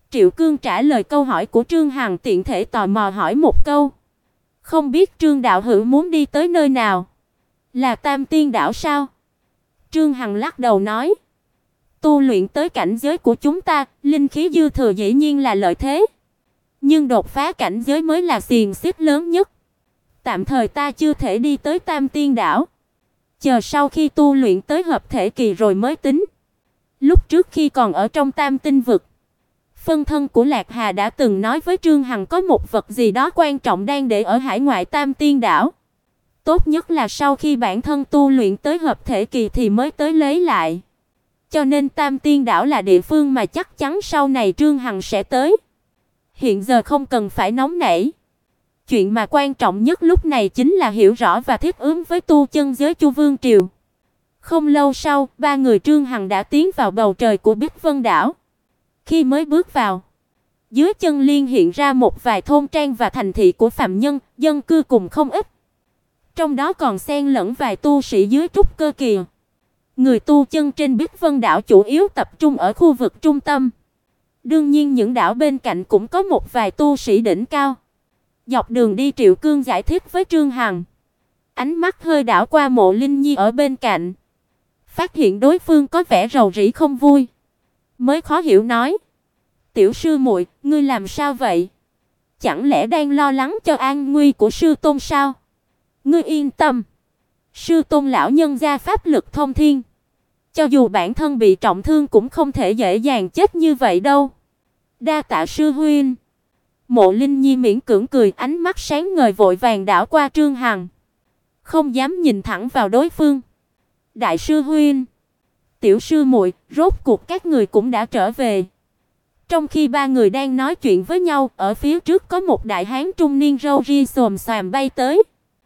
Triệu Cương trả lời câu hỏi của Trương Hằng, tiện thể tò mò hỏi một câu. Không biết Trương đạo hữu muốn đi tới nơi nào? Là Tam Tiên đảo sao? Trương Hằng lắc đầu nói. Tu luyện tới cảnh giới của chúng ta, linh khí dư thừa dĩ nhiên là lợi thế. Nhưng đột phá cảnh giới mới là xiềng xích lớn nhất. Tạm thời ta chưa thể đi tới Tam Tiên đảo. Chờ sau khi tu luyện tới hợp thể kỳ rồi mới tính. Lúc trước khi còn ở trong Tam Tinh vực, phân thân của Lạc Hà đã từng nói với Trương Hằng có một vật gì đó quan trọng đang để ở hải ngoại Tam Tiên đảo. Tốt nhất là sau khi bản thân tu luyện tới hợp thể kỳ thì mới tới lấy lại. Cho nên Tam Tiên đảo là địa phương mà chắc chắn sau này Trương Hằng sẽ tới. Hiện giờ không cần phải nóng nảy. Chuyện mà quan trọng nhất lúc này chính là hiểu rõ và thích ứng với tu chân giới Chu Vương triều. Không lâu sau, ba người Trương Hằng đã tiến vào bầu trời của Bích Vân đảo. Khi mới bước vào, dưới chân liên hiện ra một vài thôn trang và thành thị của phàm nhân, dân cư cùng không ít. Trong đó còn xen lẫn vài tu sĩ dưới trúc cơ kỳ. Người tu chân trên Bích Vân đảo chủ yếu tập trung ở khu vực trung tâm. Đương nhiên những đảo bên cạnh cũng có một vài tu sĩ đỉnh cao. Dọc đường đi Triệu Cương giải thích với Trương Hằng. Ánh mắt hơi đảo qua Mộ Linh Nhi ở bên cạnh. Phát hiện đối phương có vẻ rầu rĩ không vui. Mới khó hiểu nói. Tiểu sư muội, ngươi làm sao vậy? Chẳng lẽ đang lo lắng cho an nguy của sư tôn sao? Ngươi yên tâm. Sư tôn lão nhân gia pháp lực thông thiên. Cho dù bản thân bị trọng thương cũng không thể dễ dàng chết như vậy đâu. Đa tạ sư huynh. Mộ Linh Nhi miễn cưỡng cười, ánh mắt sáng ngời vội vàng đảo qua Trương Hằng. Không dám nhìn thẳng vào đối phương. Đại sư huynh, tiểu sư muội, rốt cuộc các người cũng đã trở về. Trong khi ba người đang nói chuyện với nhau, ở phía trước có một đại hán trung niên râu ria xồm xoàm bay tới.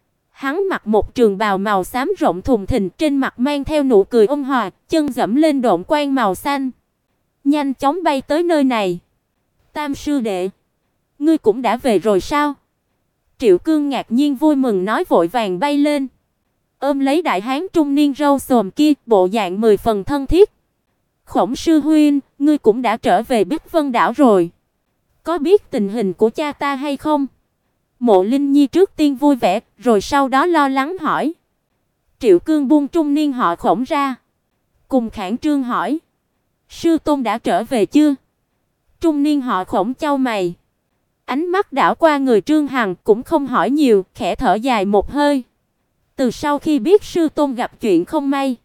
Hắn mặc một trường bào màu xám rộng thùng thình, trên mặt mang theo nụ cười ôn hòa, chân dẫm lên độn quang màu xanh, nhanh chóng bay tới nơi này. Tam sư đệ, ngươi cũng đã về rồi sao? Triệu Cương ngạc nhiên vui mừng nói, vội vàng bay lên, ôm lấy đại hán trung niên râu xồm kia, bộ dạng 10 phần thân thiết. Khổng sư huynh, ngươi cũng đã trở về Bích Vân đảo rồi. Có biết tình hình của cha ta hay không? Mộ Linh Nhi trước tiên vui vẻ, rồi sau đó lo lắng hỏi. Triệu Cương buông trung niên họ Khổng ra, cùng Khản Trương hỏi. Sư tôn đã trở về chưa? Trung niên họ Khổng chau mày, ánh mắt đảo qua người Trương Hằng, cũng không hỏi nhiều, khẽ thở dài một hơi. Từ sau khi biết sư tôn gặp chuyện không may,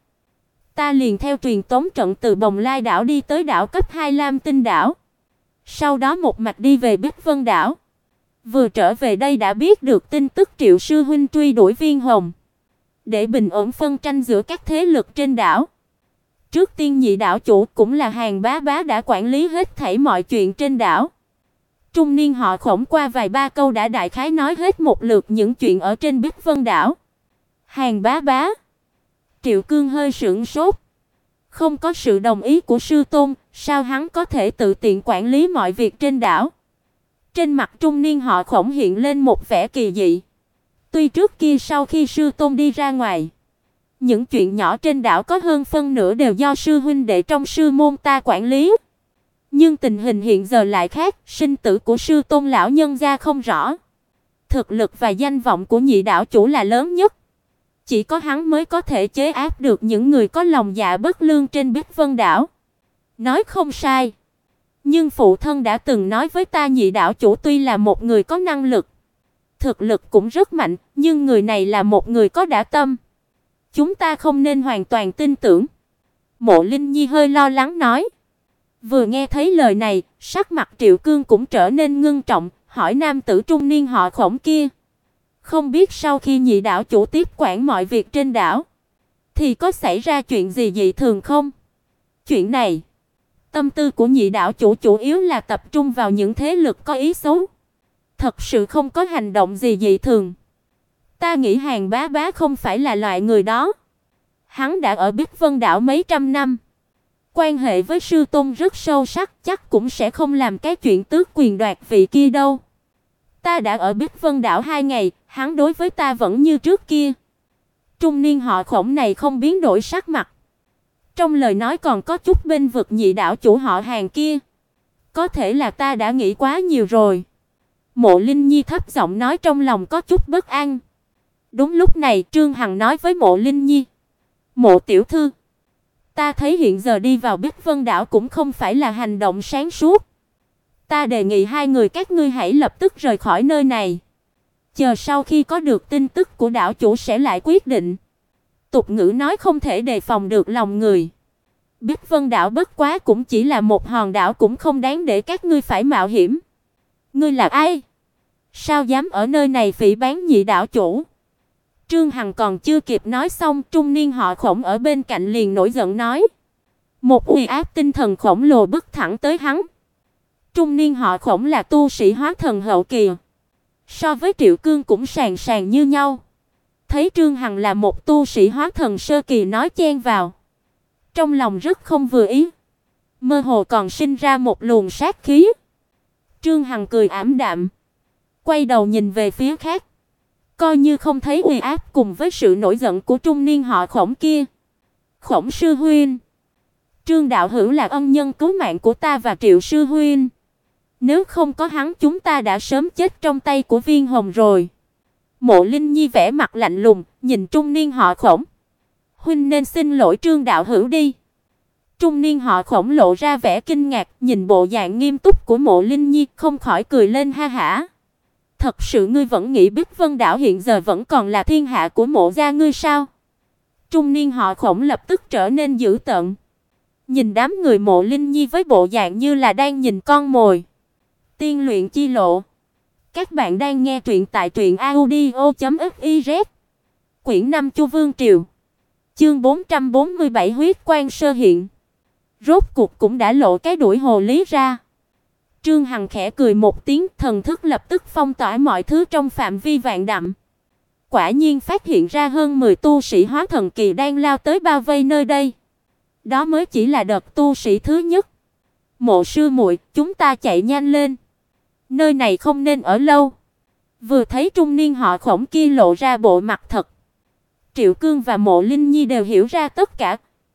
ta liền theo truyền tống trận từ Bồng Lai đảo đi tới đảo cấp 2 Lam Tinh đảo. Sau đó một mạch đi về Bích Vân đảo. Vừa trở về đây đã biết được tin tức Triệu sư huynh truy đuổi Viên Hồng, để bình ổn phân tranh giữa các thế lực trên đảo. Trước tiên nhị đảo chủ cũng là Hàn bá bá đã quản lý hết thảy mọi chuyện trên đảo. Trung niên họ Khổng qua vài ba câu đã đại khái nói hết một lượt những chuyện ở trên Bích Vân đảo. Hàn bá bá. Triệu Cương hơi sửng sốt. Không có sự đồng ý của sư tôn, sao hắn có thể tự tiện quản lý mọi việc trên đảo? Trên mặt trung niên họ Khổng hiện lên một vẻ kỳ dị. Tuy trước kia sau khi sư tôn đi ra ngoài, những chuyện nhỏ trên đảo có hơn phân nửa đều do sư huynh đệ trong sư môn ta quản lý. Nhưng tình hình hiện giờ lại khác, sinh tử của sư tôn lão nhân gia không rõ. Thực lực và danh vọng của nhị đảo chủ là lớn nhất. Chỉ có hắn mới có thể chế áp được những người có lòng dạ bất lương trên Bích Vân đảo. Nói không sai. Nhưng phụ thân đã từng nói với ta nhị đảo chủ tuy là một người có năng lực, thực lực cũng rất mạnh, nhưng người này là một người có dã tâm. Chúng ta không nên hoàn toàn tin tưởng. Mộ Linh Nhi hơi lo lắng nói. Vừa nghe thấy lời này, sắc mặt Triệu Cương cũng trở nên ngưng trọng, hỏi nam tử trung niên họ Khổng kia. Không biết sau khi nhị đảo chủ tiếp quản mọi việc trên đảo, thì có xảy ra chuyện gì dị thường không? Chuyện này, tâm tư của nhị đảo chủ chủ yếu là tập trung vào những thế lực có ý xấu. Thật sự không có hành động gì dị thường. Ta nghĩ Hàn bá bá không phải là loại người đó. Hắn đã ở Bích Vân đảo mấy trăm năm, quan hệ với sư tôn rất sâu sắc, chắc cũng sẽ không làm cái chuyện tước quyền đoạt vị kia đâu. Ta đã ở Bích Vân đảo 2 ngày, hắn đối với ta vẫn như trước kia. Trung niên họ Khổng này không biến đổi sắc mặt. Trong lời nói còn có chút bên vực nhị đảo chủ họ Hàn kia. Có thể là ta đã nghĩ quá nhiều rồi. Mộ Linh Nhi thấp giọng nói, trong lòng có chút bất an. Đúng lúc này, Trương Hằng nói với Mộ Linh Nhi: "Mộ tiểu thư, ta thấy hiện giờ đi vào Bích Vân đảo cũng không phải là hành động sáng suốt. Ta đề nghị hai người các ngươi hãy lập tức rời khỏi nơi này. Chờ sau khi có được tin tức của đảo chủ sẽ lại quyết định." Tục ngữ nói không thể đề phòng được lòng người. Bích Vân đảo bất quá cũng chỉ là một hòn đảo, cũng không đáng để các ngươi phải mạo hiểm. Ngươi là ai? Sao dám ở nơi này phỉ báng nhị đảo chủ? Trương Hằng còn chưa kịp nói xong, trung niên họ Khổng ở bên cạnh liền nổi giận nói. Một uy áp tinh thần khổng lồ bức thẳng tới hắn. Trung niên họ Khổng là tu sĩ hóa thần hậu kỳ, so với Triệu Cương cũng sàn sàn như nhau. Thấy Trương Hằng là một tu sĩ hóa thần sơ kỳ nói chen vào, trong lòng rất không vừa ý, mơ hồ còn sinh ra một luồng sát khí. Trương Hằng cười ảm đạm, quay đầu nhìn về phía khác, coi như không thấy uy áp cùng với sự nổi giận của trung niên họ Khổng kia. Khổng sư huynh, Trương đạo hữu là ân nhân cứu mạng của ta và Triệu sư huynh. Nếu không có hắn chúng ta đã sớm chết trong tay của Viên Hồng rồi. Mộ Linh Nhi vẻ mặt lạnh lùng, nhìn trung niên họ Khổng. Huynh nên xin lỗi Trương đạo hữu đi. Trung niên họ Khổng lộ ra vẻ kinh ngạc, nhìn bộ dạng nghiêm túc của Mộ Linh Nhi, không khỏi cười lên ha hả. Thật sự ngươi vẫn nghĩ Bích Vân đảo hiện giờ vẫn còn là thiên hạ của Mộ gia ngươi sao? Trung niên họ Khổng lập tức trở nên dữ tợn, nhìn đám người Mộ Linh Nhi với bộ dạng như là đang nhìn con mồi. Tiên luyện chi lộ. Các bạn đang nghe truyện tại truyệnaudio.fiz. Quyển 5 Chu Vương Triều. Chương 447 huyết quang sơ hiện. Rốt cuộc cũng đã lộ cái đuổi hồ lý ra. Trương Hằng khẽ cười một tiếng, thần thức lập tức phong tỏa mọi thứ trong phạm vi vạn dặm. Quả nhiên phát hiện ra hơn 10 tu sĩ hóa thần kỳ đang lao tới bao vây nơi đây. Đó mới chỉ là đợt tu sĩ thứ nhất. Mộ sư muội, chúng ta chạy nhanh lên. Nơi này không nên ở lâu. Vừa thấy trung niên họ Khổng kia lộ ra bộ mặt thật, Triệu Cương và Mộ Linh Nhi đều hiểu ra tất cả.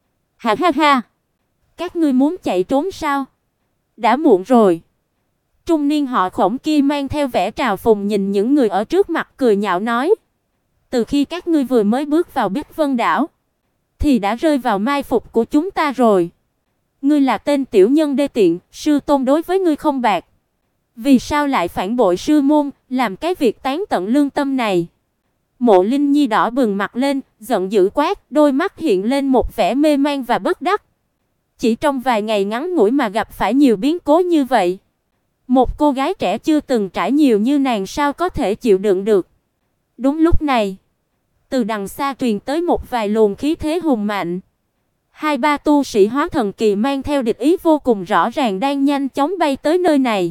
Ha ha ha, các ngươi muốn chạy trốn sao? Đã muộn rồi. Trung niên họ Khổng kia mang theo vẻ trào phúng nhìn những người ở trước mặt, cười nhạo nói: từ khi các ngươi vừa mới bước vào Bích Vân đảo thì đã rơi vào mai phục của chúng ta rồi. Ngươi là tên tiểu nhân đê tiện, sư tôn đối với ngươi không bạc. Vì sao lại phản bội sư môn, làm cái việc tán tận lương tâm này? Mộ Linh Nhi đỏ bừng mặt lên, giận dữ quát, đôi mắt hiện lên một vẻ mê man và bất đắc. Chỉ trong vài ngày ngắn ngủi mà gặp phải nhiều biến cố như vậy, một cô gái trẻ chưa từng trải nhiều như nàng sao có thể chịu đựng được? Đúng lúc này, từ đằng xa truyền tới một vài luồng khí thế hùng mạnh. Hai ba tu sĩ hóa thần kỳ mang theo địch ý vô cùng rõ ràng đang nhanh chóng bay tới nơi này.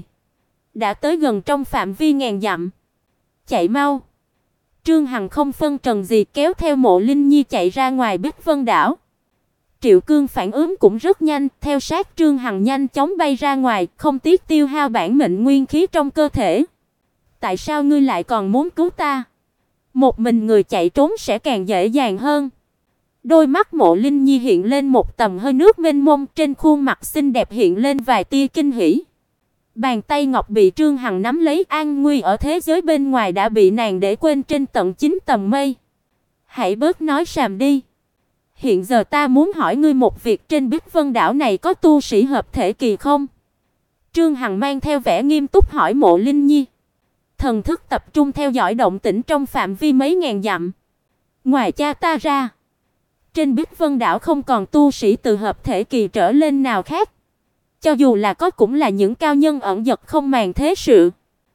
Đã tới gần trong phạm vi ngàn dặm. Chạy mau! Trương Hằng không phân trần gì kéo theo Mộ Linh Nhi chạy ra ngoài Bích Vân đảo. Triệu Cương phản ứng cũng rất nhanh, theo sát Trương Hằng nhanh chóng bay ra ngoài, không tiếc tiêu hao bản mệnh nguyên khí trong cơ thể. Tại sao ngươi lại còn muốn cứu ta? Một mình người chạy trốn sẽ càng dễ dàng hơn. Đôi mắt Mộ Linh Nhi hiện lên một tầng hơi nước mênh mông, trên khuôn mặt xinh đẹp hiện lên vài tia kinh hỉ. Bàn tay ngọc bị Trương Hằng nắm lấy, an nguy ở thế giới bên ngoài đã bị nàng để quên trên tận 9 tầng mây. Hãy bớt nói xàm đi. Hiện giờ ta muốn hỏi ngươi một việc, trên Bích Vân đảo này có tu sĩ hợp thể kỳ không? Trương Hằng mang theo vẻ nghiêm túc hỏi Mộ Linh Nhi. Thần thức tập trung theo dõi động tĩnh trong phạm vi mấy ngàn dặm. Ngoài cha ta ra, trên Bích Vân đảo không còn tu sĩ từ hợp thể kỳ trở lên nào khác. Cho dù là có cũng là những cao nhân ẩn dật không màng thế sự.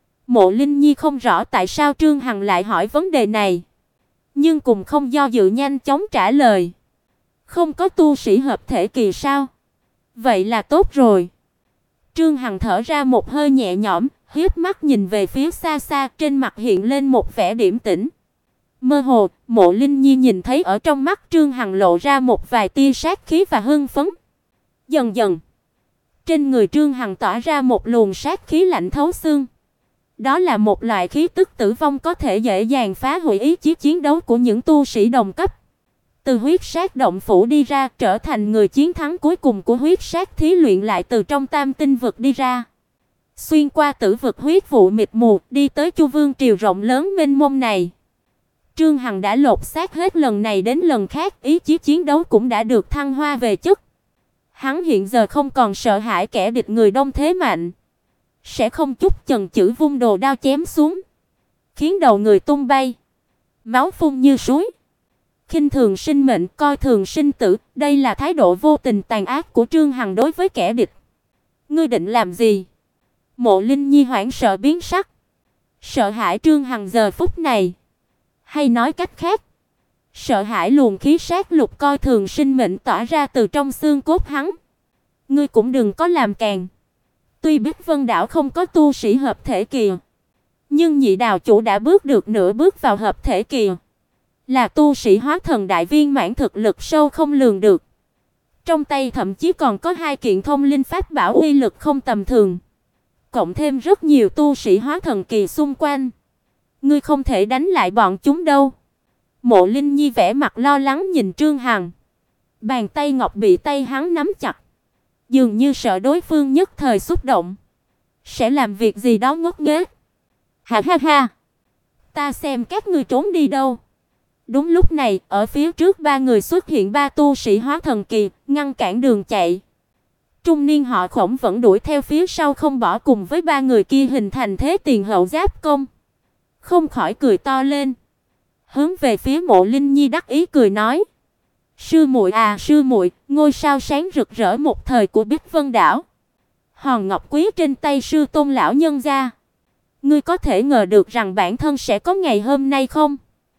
Mộ Linh Nhi không rõ tại sao Trương Hằng lại hỏi vấn đề này, nhưng cũng không do dự nhanh chóng trả lời. Không có tu sĩ hợp thể kỳ sao? Vậy là tốt rồi. Trương Hằng thở ra một hơi nhẹ nhõm, hiếp mắt nhìn về phía xa xa, trên mặt hiện lên một vẻ điềm tĩnh. Mơ hồ, Mộ Linh Nhi nhìn thấy ở trong mắt Trương Hằng lộ ra một vài tia sát khí và hưng phấn. Dần dần, trên người Trương Hằng tỏa ra một luồng sát khí lạnh thấu xương. Đó là một loại khí tức tử vong có thể dễ dàng phá hủy ý chí chiến đấu của những tu sĩ đồng cấp. từ huyết sát động phủ đi ra, trở thành người chiến thắng cuối cùng của huyết sát thí luyện, lại từ trong tam tinh vực đi ra. Xuyên qua tử vực huyết vụ mịt mù, đi tới Chu Vương triều rộng lớn mênh mông này. Trương Hằng đã lột xác hết lần này đến lần khác, ý chí chiến đấu cũng đã được thăng hoa về chất. Hắn hiện giờ không còn sợ hãi kẻ địch người đông thế mạnh, sẽ không chút chần chừ vung đồ đao chém xuống, khiến đầu người tung bay, máu phun như suối. Khinh thường sinh mệnh, coi thường sinh tử, đây là thái độ vô tình tàn ác của Trương Hằng đối với kẻ địch. Ngươi định làm gì? Mộ Linh Nhi hoảng sợ biến sắc, sợ hãi Trương Hằng giờ phút này, hay nói cách khác, sợ hãi luồng khí sát lục coi thường sinh mệnh tỏa ra từ trong xương cốt hắn. Ngươi cũng đừng có làm càn. Tuy biết Vân đảo không có tu sĩ hợp thể kỳ, nhưng Nhị đạo chủ đã bước được nửa bước vào hợp thể kỳ, là tu sĩ hóa thần đại viên mãn, thực lực sâu không lường được. Trong tay thậm chí còn có 2 kiện thông linh pháp bảo uy lực không tầm thường, cộng thêm rất nhiều tu sĩ hóa thần kỳ xung quanh. Ngươi không thể đánh lại bọn chúng đâu. Mộ Linh Nhi vẻ mặt lo lắng nhìn Trương Hằng. Bàn tay ngọc bị tay hắn nắm chặt, dường như sợ đối phương nhất thời xúc động sẽ làm việc gì đó ngốc nghếch. Ha ha ha, ta xem các ngươi trốn đi đâu. Đúng lúc này, ở phía trước 3 người xuất hiện 3 tu sĩ hóa thần kỳ, ngăn cản đường chạy. Trung niên họ Khổng vẫn đuổi theo phía sau không bỏ, cùng với 3 người kia hình thành thế tiền hậu giáp công. Không khỏi cười to lên, hướng về phía Mộ Linh Nhi đắc ý cười nói: "Sư muội à, sư muội, ngôi sao sáng rực rỡ một thời của Bích Vân đảo, hòn ngọc quý trên tay sư tôn lão nhân gia, ngươi có thể ngờ được rằng bản thân sẽ có ngày hôm nay không?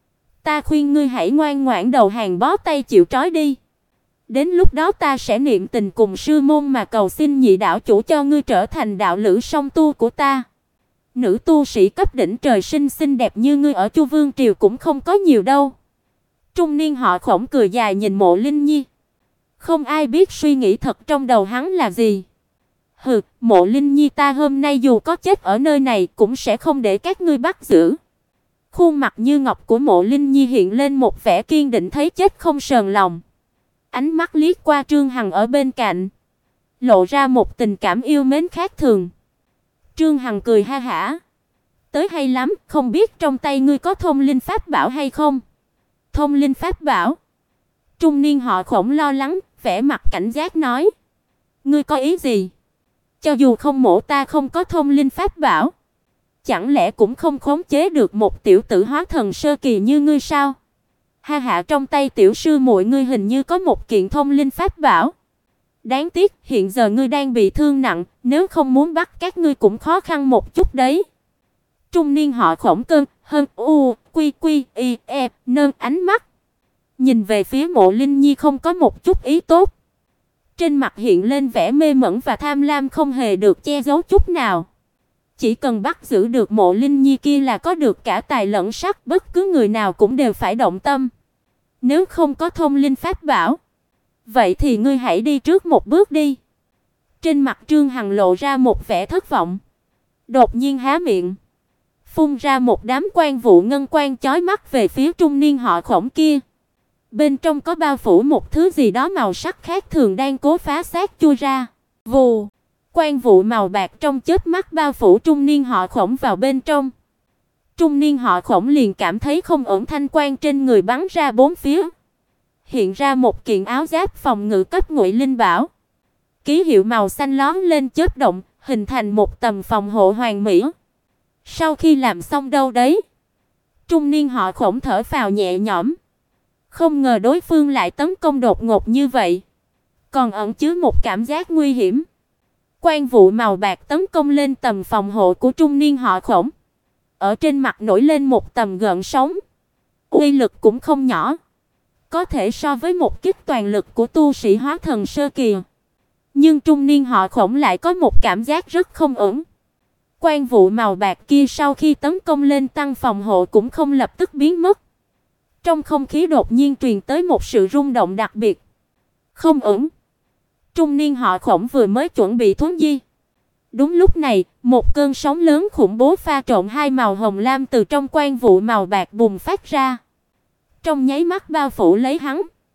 Ta khuyên ngươi hãy ngoan ngoãn đầu hàng bó tay chịu trói đi. Đến lúc đó ta sẽ niệm tình cùng sư môn mà cầu xin Nhị đạo chủ cho ngươi trở thành đạo lữ song tu của ta. Nữ tu sĩ cấp đỉnh trời sinh xinh đẹp như ngươi ở Chu Vương triều cũng không có nhiều đâu." Trung niên họ Khổng cười dài nhìn Mộ Linh Nhi. Không ai biết suy nghĩ thật trong đầu hắn là gì. "Hừ, Mộ Linh Nhi, ta hôm nay dù có chết ở nơi này cũng sẽ không để các ngươi bắt giữ." Khuôn mặt như ngọc của Mộ Linh Nhi hiện lên một vẻ kiên định thấy chết không sờn lòng. Ánh mắt liếc qua Trương Hằng ở bên cạnh, lộ ra một tình cảm yêu mến khác thường. Trương Hằng cười ha hả: "Tới hay lắm, không biết trong tay ngươi có thông linh pháp bảo hay không?" "Thông linh pháp bảo?" Trung niên họ Khổng lo lắng, vẻ mặt cảnh giác nói: "Ngươi có ý gì? Cho dù không mổ ta không có thông linh pháp bảo, chẳng lẽ cũng không khống chế được một tiểu tử hóa thần sơ kỳ như ngươi sao?" "Ha ha, trong tay tiểu sư muội ngươi hình như có một kiện thông linh pháp bảo. Đáng tiếc, hiện giờ ngươi đang bị thương nặng, nếu không muốn bắt các ngươi cũng khó khăn một chút đấy." Trung niên họ Khổng cơn hơn quy quy y e nâng ánh mắt nhìn về phía Mộ Linh Nhi không có một chút ý tốt. Trên mặt hiện lên vẻ mê mẩn và tham lam không hề được che giấu chút nào. Chỉ cần bắt giữ được Mộ Linh Nhi kia là có được cả tài lẫn sắc, bất cứ người nào cũng đều phải động tâm. "Nếu không có thông linh pháp bảo, vậy thì ngươi hãy đi trước một bước đi." Trên mặt Trương Hằng lộ ra một vẻ thất vọng, đột nhiên há miệng, phun ra một đám quang vụ ngân quang chói mắt về phía trung niên họ Khổng kia. Bên trong có bao phủ một thứ gì đó màu sắc khác thường đang cố phá xác chui ra. Vù, quang vụ màu bạc trong chớp mắt bao phủ trung niên họ Khổng vào bên trong. Trung niên họ Khổng liền cảm thấy không ổn, thanh quang trên người bắn ra bốn phía, hiện ra một kiện áo giáp phòng ngự cấp ngụy linh bảo. Ký hiệu màu xanh lóe lên chớp động, hình thành một tầm phòng hộ hoàn mỹ. Sau khi làm xong đâu đấy, trung niên họ Khổng thở phào nhẹ nhõm. Không ngờ đối phương lại tấn công đột ngột như vậy, còn ẩn chứa một cảm giác nguy hiểm. Quang vụ màu bạc tấn công lên tầm phòng hộ của trung niên họ Khổng. Ở trên mặt nổi lên một tầm gợn sóng, uy lực cũng không nhỏ, có thể so với một kích toàn lực của tu sĩ hóa thần sơ kỳ. Nhưng trung niên họ Khổng lại có một cảm giác rất không ổn. Quang vụ màu bạc kia sau khi tấn công lên tăng phòng hộ cũng không lập tức biến mất. Trong không khí đột nhiên truyền tới một sự rung động đặc biệt. Không ổn. Trung niên họ Khổng vừa mới chuẩn bị thuấn di. Đúng lúc này, một cơn sóng lớn khủng bố pha trộn hai màu hồng lam từ trong quang vụ màu bạc bùng phát ra. Trong nháy mắt bao phủ lấy hắn,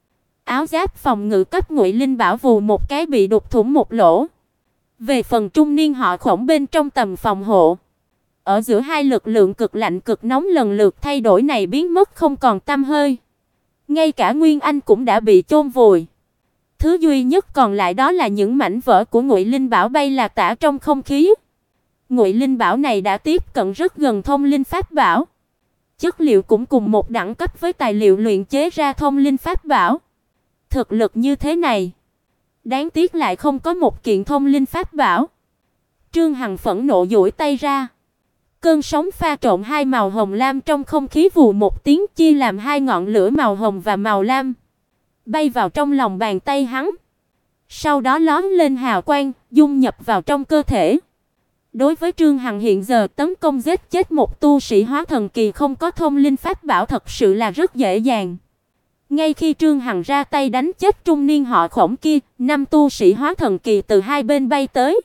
Áo giáp phòng ngự cấp Ngụy Linh Bảo vù một cái bị đục thủng một lỗ. Về phần trung niên họ Khổng bên trong tầm phòng hộ, ở giữa hai lực lượng cực lạnh cực nóng lần lượt thay đổi này biến mất không còn tăm hơi. Ngay cả Nguyên Anh cũng đã bị chôn vùi. Thứ duy nhất còn lại đó là những mảnh vỡ của Ngụy Linh Bảo bay là tả trong không khí. Ngụy Linh Bảo này đã tiếp cận rất gần thông linh pháp bảo. Chất liệu cũng cùng một đẳng cấp với tài liệu luyện chế ra thông linh pháp bảo. Thực lực như thế này, đáng tiếc lại không có một kiện thông linh pháp bảo. Trương Hằng phẫn nộ duỗi tay ra. Cơn sóng pha trộn hai màu hồng lam trong không khí vù một tiếng chia làm hai ngọn lửa màu hồng và màu lam, bay vào trong lòng bàn tay hắn. Sau đó lóe lên hào quang, dung nhập vào trong cơ thể. Đối với Trương Hằng hiện giờ tấn công giết chết một tu sĩ hóa thần kỳ không có thông linh pháp bảo thật sự là rất dễ dàng. Ngay khi Trương Hằng ra tay đánh chết trung niên họ Khổng kia, 5 tu sĩ hóa thần kỳ từ hai bên bay tới.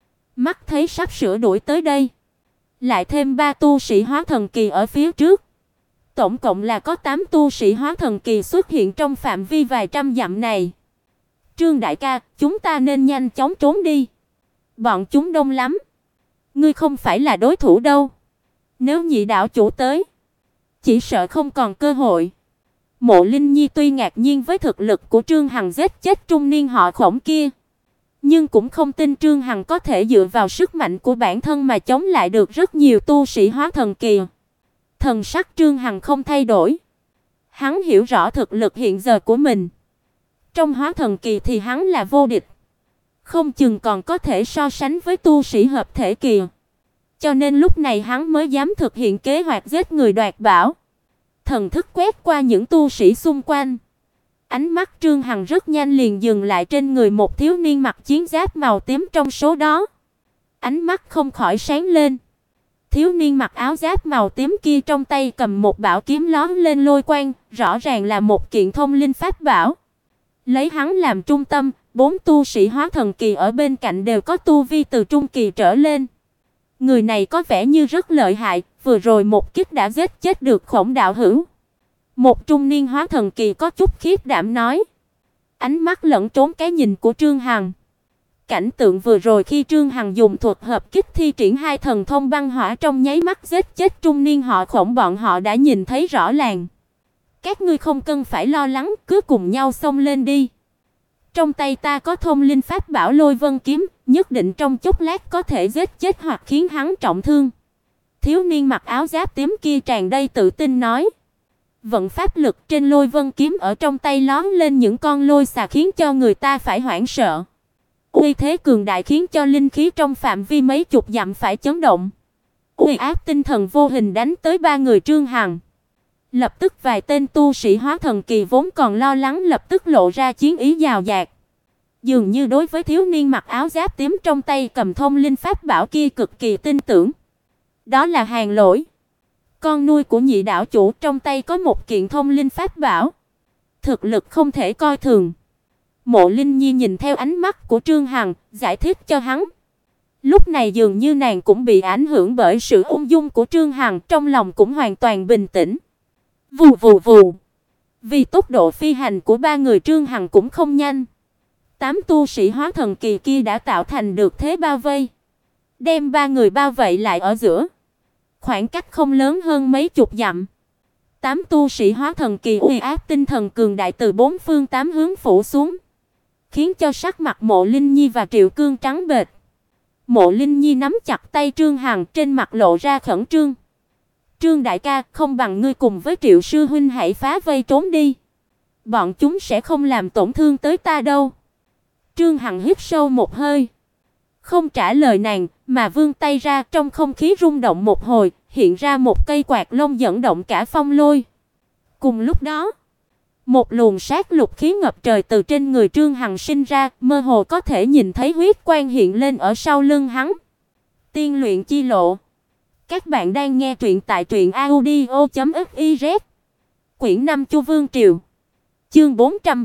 Mắt thấy sắp sửa đuổi tới đây, lại thêm 3 tu sĩ hóa thần kỳ ở phía trước. Tổng cộng là có 8 tu sĩ hóa thần kỳ xuất hiện trong phạm vi vài trăm dặm này. Trương đại ca, chúng ta nên nhanh chóng trốn đi. Bọn chúng đông lắm. Ngươi không phải là đối thủ đâu. Nếu Nhị đạo chủ tới, chỉ sợ không còn cơ hội. Mộ Linh Nhi tuy ngạc nhiên với thực lực của Trương Hằng giết chết trung niên họ Khổng kia, nhưng cũng không tin Trương Hằng có thể dựa vào sức mạnh của bản thân mà chống lại được rất nhiều tu sĩ hóa thần kỳ. Thần sắc Trương Hằng không thay đổi. Hắn hiểu rõ thực lực hiện giờ của mình. Trong hóa thần kỳ thì hắn là vô địch, không chừng còn có thể so sánh với tu sĩ hợp thể kỳ. Cho nên lúc này hắn mới dám thực hiện kế hoạch giết người đoạt bảo. Thần thức quét qua những tu sĩ xung quanh. Ánh mắt Trương Hằng rất nhanh liền dừng lại trên người một thiếu niên mặc chiến giáp màu tím trong số đó. Ánh mắt không khỏi sáng lên. Thiếu niên mặc áo giáp màu tím kia trong tay cầm một bảo kiếm lóe lên lôi quang, rõ ràng là một kiện thông linh pháp bảo. Lấy hắn làm trung tâm, 4 tu sĩ hóa thần kỳ ở bên cạnh đều có tu vi từ trung kỳ trở lên. Người này có vẻ như rất lợi hại, vừa rồi một kích đã giết chết được Khổng đạo hữu. Một trung niên hóa thần kỳ có chút khiếp đảm nói. Ánh mắt lẫn trốn cái nhìn của Trương Hằng. Cảnh tượng vừa rồi khi Trương Hằng dùng thuật hợp kích thi triển hai thần thông băng hỏa trong nháy mắt giết chết trung niên họ Khổng, bọn họ đã nhìn thấy rõ ràng. Các ngươi không cần phải lo lắng, cứ cùng nhau xông lên đi. Trong tay ta có thông linh pháp bảo Lôi Vân kiếm, nhất định trong chốc lát có thể giết chết hoặc khiến hắn trọng thương. Thiếu niên mặc áo giáp tím kia tràn đầy tự tin nói. Vận pháp lực trên Lôi Vân kiếm ở trong tay lóe lên những con lôi xà khiến cho người ta phải hoảng sợ. Uy thế cường đại khiến cho linh khí trong phạm vi mấy chục dặm phải chấn động. Uy áp tinh thần vô hình đánh tới 3 người Trương Hằng. Lập tức vài tên tu sĩ hóa thần kỳ vốn còn lo lắng lập tức lộ ra chiến ý dào dạt. Dường như đối với thiếu niên mặc áo giáp tím trong tay cầm thông linh pháp bảo kia cực kỳ tin tưởng. Đó là Hàn Lỗi, con nuôi của Nhị đạo chủ, trong tay có một kiện thông linh pháp bảo, thực lực không thể coi thường. Mộ Linh Nhi nhìn theo ánh mắt của Trương Hằng, giải thích cho hắn. Lúc này dường như nàng cũng bị ảnh hưởng bởi sự ung dung của Trương Hằng, trong lòng cũng hoàn toàn bình tĩnh. Vù vù vù. Vì tốc độ phi hành của 3 người Trương Hằng cũng không nhanh, 8 tu sĩ hóa thần kỳ kia đã tạo thành được thế bao vây, đem 3 người bao vây lại ở giữa. Khoảng cách không lớn hơn mấy chục dặm. 8 tu sĩ hóa thần kỳ uy áp tinh thần cường đại từ 4 phương 8 hướng phủ xuống, khiến cho sắc mặt Mộ Linh Nhi và Triệu Cương trắng bệch. Mộ Linh Nhi nắm chặt tay Trương Hằng, trên mặt lộ ra khẩn trương. Trương đại ca, không bằng ngươi cùng với Triệu sư huynh hãy phá vây trốn đi. Bọn chúng sẽ không làm tổn thương tới ta đâu. Trương Hằng hít sâu một hơi, không trả lời nàng, mà vươn tay ra, trong không khí rung động một hồi, hiện ra một cây quạt lông dẫn động cả phong lôi. Cùng lúc đó, một luồng sát lục khí ngập trời từ trên người Trương Hằng sinh ra, mơ hồ có thể nhìn thấy huyết quang hiện lên ở sau lưng hắn. Tiên luyện chi lộ. Các bạn đang nghe truyện tại truyệnaudio.fiz. Quyển 5 Chu Vương Triều. Chương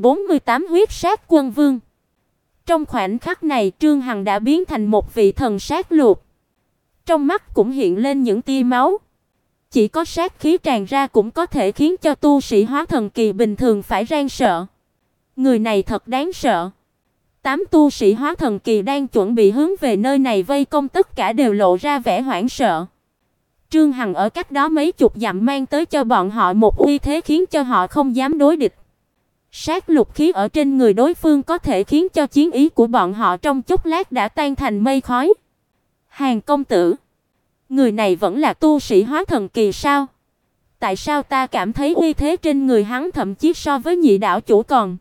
448 Huyết sát quân vương. Trong khoảnh khắc này, Trương Hằng đã biến thành một vị thần sát lục. Trong mắt cũng hiện lên những tia máu. Chỉ có sát khí tràn ra cũng có thể khiến cho tu sĩ hóa thần kỳ bình thường phải run sợ. Người này thật đáng sợ. 8 tu sĩ hóa thần kỳ đang chuẩn bị hướng về nơi này vây công, tất cả đều lộ ra vẻ hoảng sợ. Trương Hằng ở cách đó mấy chục dặm mang tới cho bọn họ một uy thế khiến cho họ không dám đối địch. Sát lục khí ở trên người đối phương có thể khiến cho chiến ý của bọn họ trong chốc lát đã tan thành mây khói. Hàn công tử, người này vẫn là tu sĩ hóa thần kỳ sao? Tại sao ta cảm thấy uy thế trên người hắn thậm chí so với nhị đảo chủ còn?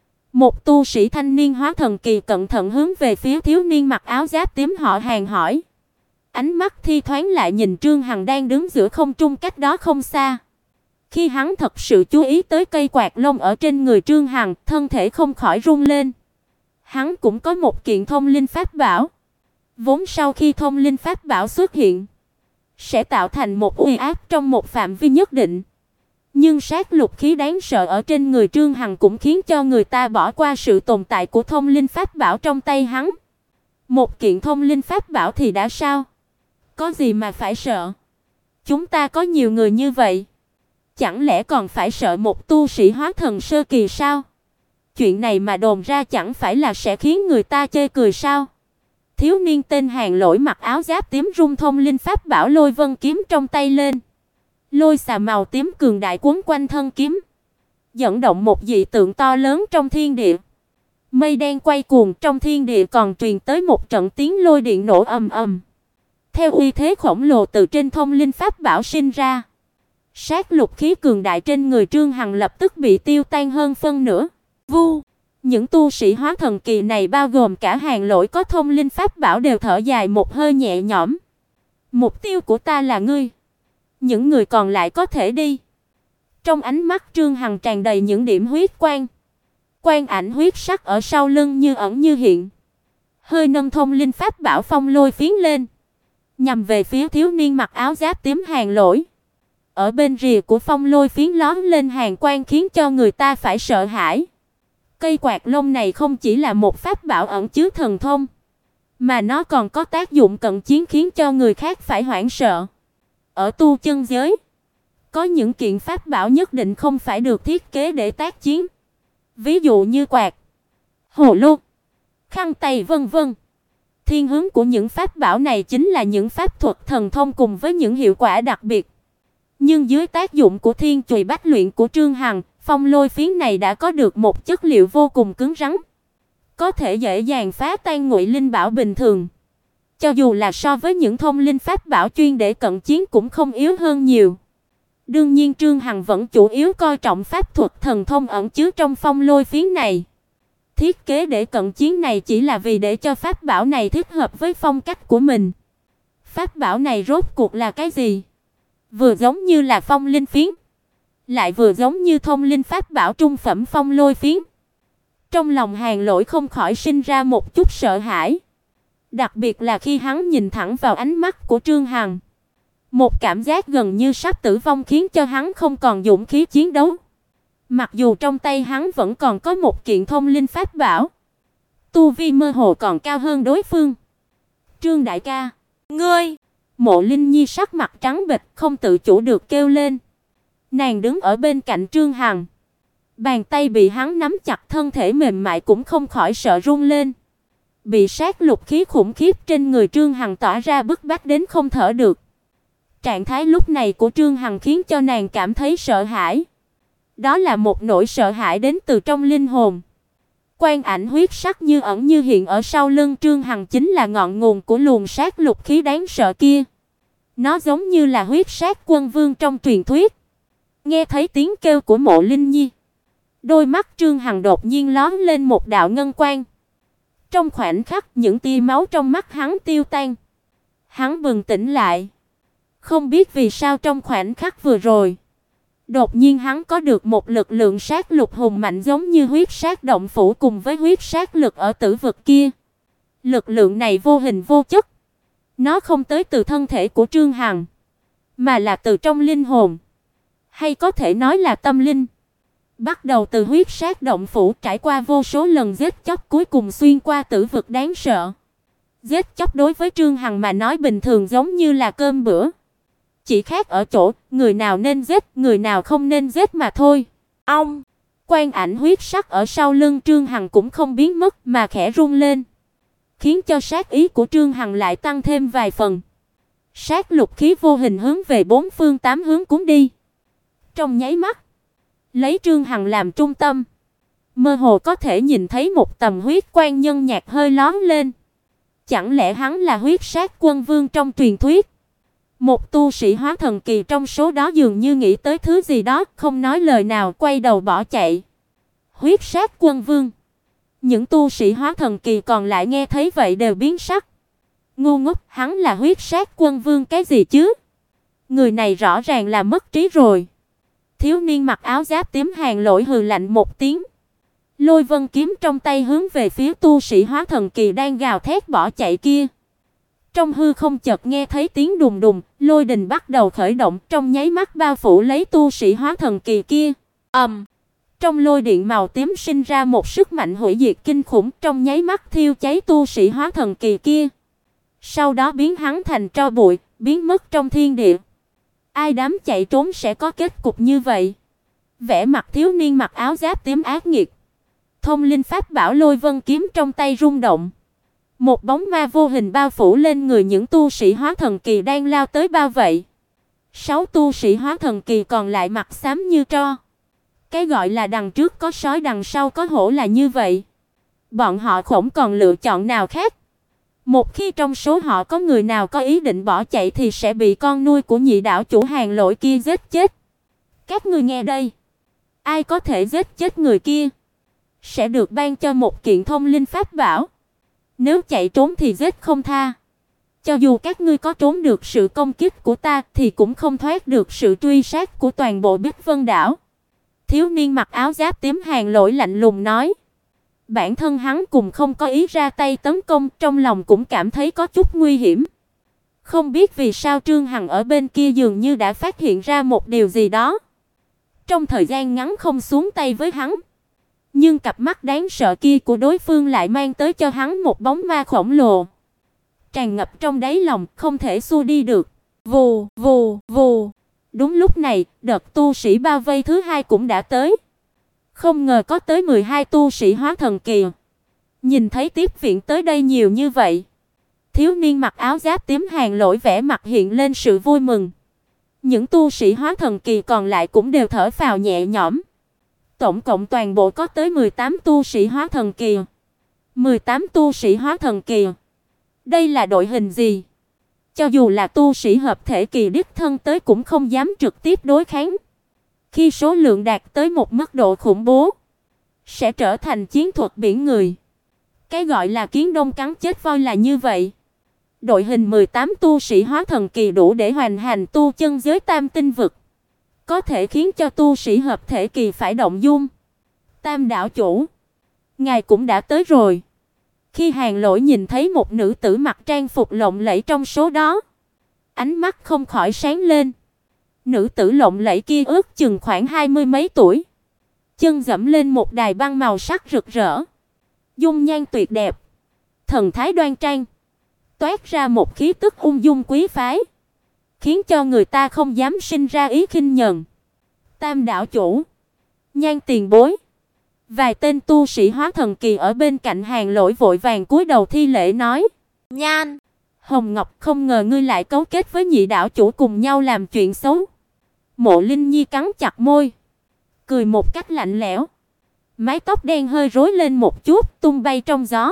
Một tu sĩ thanh niên hóa thần kỳ cẩn thận hướng về phía thiếu niên mặc áo giáp tím họ Hàn hỏi. Ánh mắt thi thoáng lại nhìn Trương Hằng đang đứng giữa không trung cách đó không xa. Khi hắn thật sự chú ý tới cây quạt lông ở trên người Trương Hằng, thân thể không khỏi run lên. Hắn cũng có một kiện thông linh pháp bảo. Vốn sau khi thông linh pháp bảo xuất hiện, sẽ tạo thành một uy áp trong một phạm vi nhất định. Nhưng sát lục khí đáng sợ ở trên người Trương Hằng cũng khiến cho người ta bỏ qua sự tồn tại của thông linh pháp bảo trong tay hắn. Một kiện thông linh pháp bảo thì đã sao? Có gì mà phải sợ? Chúng ta có nhiều người như vậy, chẳng lẽ còn phải sợ một tu sĩ hóa thần sơ kỳ sao? Chuyện này mà đồn ra chẳng phải là sẽ khiến người ta chê cười sao? Thiếu niên tên Hàn Lỗi mặc áo giáp tím rung thông linh pháp bảo Lôi Vân kiếm trong tay lên. Lôi xà màu tím cường đại quấn quanh thân kiếm, dẫn động một dị tượng to lớn trong thiên địa. Mây đen quay cuồng, trong thiên địa còn truyền tới một trận tiếng lôi điện nổ ầm ầm. Theo uy thế khổng lồ từ trên thông linh pháp bảo sinh ra, sát lục khí cường đại trên người Trương Hằng lập tức bị tiêu tan hơn phân nửa. Vu, những tu sĩ hóa thần kỳ này bao gồm cả Hàn Lỗi có thông linh pháp bảo đều thở dài một hơi nhẹ nhõm. Mục tiêu của ta là ngươi, những người còn lại có thể đi. Trong ánh mắt Trương Hằng tràn đầy những điểm huyết quang. Quang ảnh huyết sắc ở sau lưng như ẩn như hiện. Hơi nâng thông linh pháp bảo phong lôi phiến lên, nhằm về phía thiếu niên mặc áo giáp tím Hàn Lỗi. Ở bên rìa của phong lôi phiến lóe lên hàn quang khiến cho người ta phải sợ hãi. Cây quạt lông này không chỉ là một pháp bảo ẩn chứa thần thông, mà nó còn có tác dụng cận chiến khiến cho người khác phải hoảng sợ. Ở tu chân giới, có những kiện pháp bảo nhất định không phải được thiết kế để tác chiến. Ví dụ như quạt, hồ lô, khăn tay vân vân. Thiên hướng của những pháp bảo này chính là những pháp thuật thần thông cùng với những hiệu quả đặc biệt. Nhưng dưới tác dụng của thiên chùy bách luyện của Trương Hằng, phong lôi phiến này đã có được một chất liệu vô cùng cứng rắn, có thể dễ dàng phá tan ngụy linh bảo bình thường. Cho dù là so với những thông linh pháp bảo chuyên để cận chiến cũng không yếu hơn nhiều. Đương nhiên Trương Hằng vẫn chủ yếu coi trọng pháp thuật thần thông ẩn chứa trong phong lôi phiến này. Thiết kế để cận chiến này chỉ là vì để cho pháp bảo này thích hợp với phong cách của mình. Pháp bảo này rốt cuộc là cái gì? Vừa giống như là phong linh phiến, lại vừa giống như thông linh pháp bảo trung phẩm phong lôi phiến. Trong lòng Hàn Lỗi không khỏi sinh ra một chút sợ hãi, đặc biệt là khi hắn nhìn thẳng vào ánh mắt của Trương Hằng. Một cảm giác gần như sắp tử vong khiến cho hắn không còn dũng khí chiến đấu. Mặc dù trong tay hắn vẫn còn có một kiện thông linh pháp bảo, tu vi mơ hồ còn cao hơn đối phương. Trương đại ca, ngươi! Mộ Linh Nhi sắc mặt trắng bệch, không tự chủ được kêu lên. Nàng đứng ở bên cạnh Trương Hằng, bàn tay bị hắn nắm chặt, thân thể mềm mại cũng không khỏi sợ run lên. Bị sát lục khí khủng khiếp trên người Trương Hằng tỏa ra bức bách đến không thở được. Trạng thái lúc này của Trương Hằng khiến cho nàng cảm thấy sợ hãi. Đó là một nỗi sợ hãi đến từ trong linh hồn. Quang ảnh huyết sắc như ẩn như hiện ở sau lưng Trương Hằng chính là ngọn nguồn của luồng sát lục khí đáng sợ kia. Nó giống như là huyết sát quân vương trong truyền thuyết. Nghe thấy tiếng kêu của Mộ Linh Nhi, đôi mắt Trương Hằng đột nhiên lóe lên một đạo ngân quang. Trong khoảnh khắc, những tia máu trong mắt hắn tiêu tan. Hắn bừng tỉnh lại. Không biết vì sao trong khoảnh khắc vừa rồi, đột nhiên hắn có được một lực lượng sát lục hùng mạnh giống như huyết sát động phủ cùng với huyết sát lực ở tử vực kia. Lực lượng này vô hình vô chất. Nó không tới từ thân thể của Trương Hằng, mà là từ trong linh hồn, hay có thể nói là tâm linh. Bắt đầu từ huyết sát động phủ, trải qua vô số lần giết chóc, cuối cùng xuyên qua tử vực đáng sợ. Giết chóc đối với Trương Hằng mà nói bình thường giống như là cơm bữa. Chỉ khác ở chỗ, người nào nên giết, người nào không nên giết mà thôi. Ông! Quan ảnh huyết sắc ở sau lưng Trương Hằng cũng không biến mất mà khẽ rung lên, khiến cho sát ý của Trương Hằng lại tăng thêm vài phần. Sát lục khí vô hình hướng về bốn phương tám hướng cuốn đi. Trong nháy mắt, lấy Trương Hằng làm trung tâm, mơ hồ có thể nhìn thấy một tầm huyết quang nhân nhạt hơi lóe lên. Chẳng lẽ hắn là huyết sát quân vương trong truyền thuyết? Một tu sĩ hóa thần kỳ trong số đó dường như nghĩ tới thứ gì đó, không nói lời nào quay đầu bỏ chạy. Huyết sát quân vương. Những tu sĩ hóa thần kỳ còn lại nghe thấy vậy đều biến sắc. Ngu ngốc, hắn là huyết sát quân vương cái gì chứ? Người này rõ ràng là mất trí rồi. Thiếu niên mặc áo giáp tím Hàn Lỗi hừ lạnh một tiếng. Lôi vân kiếm trong tay hướng về phía tu sĩ hóa thần kỳ đang gào thét bỏ chạy kia. Trong hư không chợt nghe thấy tiếng đùng đùng, lôi đình bắt đầu khởi động, trong nháy mắt bao phủ lấy tu sĩ hóa thần kỳ kia. Trong lôi điện màu tím sinh ra một sức mạnh hủy diệt kinh khủng, trong nháy mắt thiêu cháy tu sĩ hóa thần kỳ kia. Sau đó biến hắn thành tro bụi, biến mất trong thiên địa. Ai dám chạy trốn sẽ có kết cục như vậy. Vẻ mặt thiếu niên mặc áo giáp tím ác nghiệt. Thông linh pháp bảo lôi vân kiếm trong tay rung động. Một bóng ma vô hình bao phủ lên người những tu sĩ hóa thần kỳ đang lao tới bao vây. 6 tu sĩ hóa thần kỳ còn lại mặt xám như tro. Cái gọi là đằng trước có sói đằng sau có hổ là như vậy. Bọn họ không còn lựa chọn nào khác. Một khi trong số họ có người nào có ý định bỏ chạy thì sẽ bị con nuôi của nhị đảo chủ Hàn Lỗi kia giết chết. Các ngươi nghe đây, ai có thể giết chết người kia sẽ được ban cho một kiện thông linh pháp bảo. Nếu chạy trốn thì giết không tha. Cho dù các ngươi có trốn được sự công kích của ta thì cũng không thoát được sự truy sát của toàn bộ Bích Vân đảo. Thiếu niên mặc áo giáp tím Hàn Lỗi lạnh lùng nói. Bản thân hắn cùng không có ý ra tay tấn công, trong lòng cũng cảm thấy có chút nguy hiểm. Không biết vì sao Trương Hằng ở bên kia dường như đã phát hiện ra một điều gì đó. Trong thời gian ngắn không xuống tay với hắn, nhưng cặp mắt đáng sợ kia của đối phương lại mang tới cho hắn một bóng ma khổng lồ, tràn ngập trong đáy lòng, không thể xua đi được. Vù, vù, vù. Đúng lúc này, đợt tu sĩ bao vây thứ hai cũng đã tới. Không ngờ có tới 12 tu sĩ hóa thần kỳ. Nhìn thấy tiếp viện tới đây nhiều như vậy, thiếu niên mặc áo giáp tím Hàn Lỗi vẻ mặt hiện lên sự vui mừng. Những tu sĩ hóa thần kỳ còn lại cũng đều thở phào nhẹ nhõm. Tổng cộng toàn bộ có tới 18 tu sĩ hóa thần kỳ. 18 tu sĩ hóa thần kỳ. Đây là đội hình gì? Cho dù là tu sĩ hợp thể kỳ đích thân tới cũng không dám trực tiếp đối kháng. Khi số lượng đạt tới một mức độ khủng bố, sẽ trở thành chiến thuật biển người. Cái gọi là kiến đông cắn chết voi là như vậy. Đội hình 18 tu sĩ hóa thần kỳ đủ để hoành hành tu chân giới tam tinh vực, có thể khiến cho tu sĩ hợp thể kỳ phải động dung. Tam đảo chủ, ngài cũng đã tới rồi. Khi Hàn Lỗi nhìn thấy một nữ tử mặc trang phục lộng lẫy trong số đó, ánh mắt không khỏi sáng lên. Nữ tử lộng lẫy kia ước chừng khoảng 20 mấy tuổi, chân dẫm lên một đài băng màu sắc rực rỡ, dung nhan tuyệt đẹp, thần thái đoan trang, toát ra một khí tức ung dung quý phái, khiến cho người ta không dám sinh ra ý khinh nhẫn. Tam đảo chủ, Nhan tiền bối. Vài tên tu sĩ hóa thần kỳ ở bên cạnh Hàn Lỗi vội vàng cúi đầu thi lễ nói: "Nhan, Hồng Ngọc, không ngờ ngươi lại cấu kết với nhị đảo chủ cùng nhau làm chuyện xấu." Mộ Linh Nhi cắn chặt môi, cười một cách lạnh lẽo. Mái tóc đen hơi rối lên một chút, tung bay trong gió,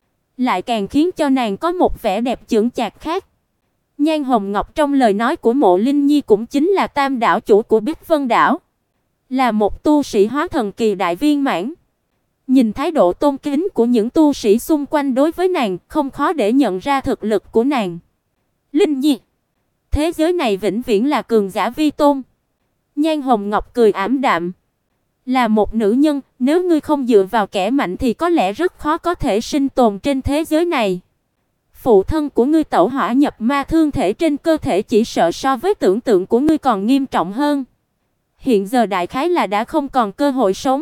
lại càng khiến cho nàng có một vẻ đẹp chững chạc khác. Nhan Hồng Ngọc trong lời nói của Mộ Linh Nhi cũng chính là tam đảo chủ của Bích Vân đảo, là một tu sĩ hóa thần kỳ đại viên mãn. Nhìn thái độ tôn kính của những tu sĩ xung quanh đối với nàng, không khó để nhận ra thực lực của nàng. Linh Nhi, thế giới này vĩnh viễn là cường giả vi tôn. Nhan Hồng Ngọc cười ảm đạm. Là một nữ nhân, nếu ngươi không dựa vào kẻ mạnh thì có lẽ rất khó có thể sinh tồn trên thế giới này. Phụ thân của ngươi tẩu hỏa nhập ma, thương thể trên cơ thể chỉ sợ so với tưởng tượng của ngươi còn nghiêm trọng hơn. Hiện giờ đại khái là đã không còn cơ hội sống.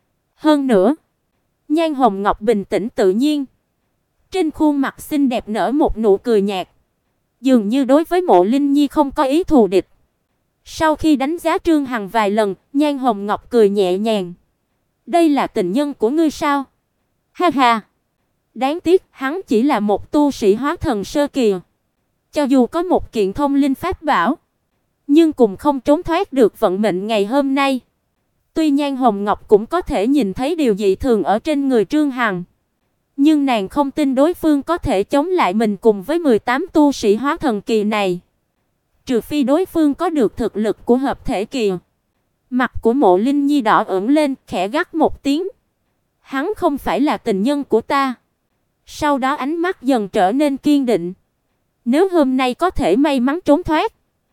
Hơn nữa, Nhan Hồng Ngọc bình tĩnh tự nhiên, trên khuôn mặt xinh đẹp nở một nụ cười nhạt, dường như đối với Mộ Linh Nhi không có ý thù địch. Sau khi đánh giá Trương Hằng vài lần, Nhan Hồng Ngọc cười nhẹ nhàng, Đây là tình nhân của ngươi sao? Ha ha. Đáng tiếc, hắn chỉ là một tu sĩ hóa thần sơ kỳ. Cho dù có một kiện thông linh pháp bảo, nhưng cũng không trốn thoát được vận mệnh ngày hôm nay. Tuy Nhan Hồng Ngọc cũng có thể nhìn thấy điều dị thường ở trên người Trương Hằng, nhưng nàng không tin đối phương có thể chống lại mình cùng với 18 tu sĩ hóa thần kỳ này. Trừ phi đối phương có được thực lực của hợp thể kỳ. Mặt của Mộ Linh Nhi đỏ ửng lên, khẽ gắt một tiếng. Hắn không phải là tình nhân của ta. Sau đó ánh mắt dần trở nên kiên định. Nếu hôm nay có thể may mắn trốn thoát,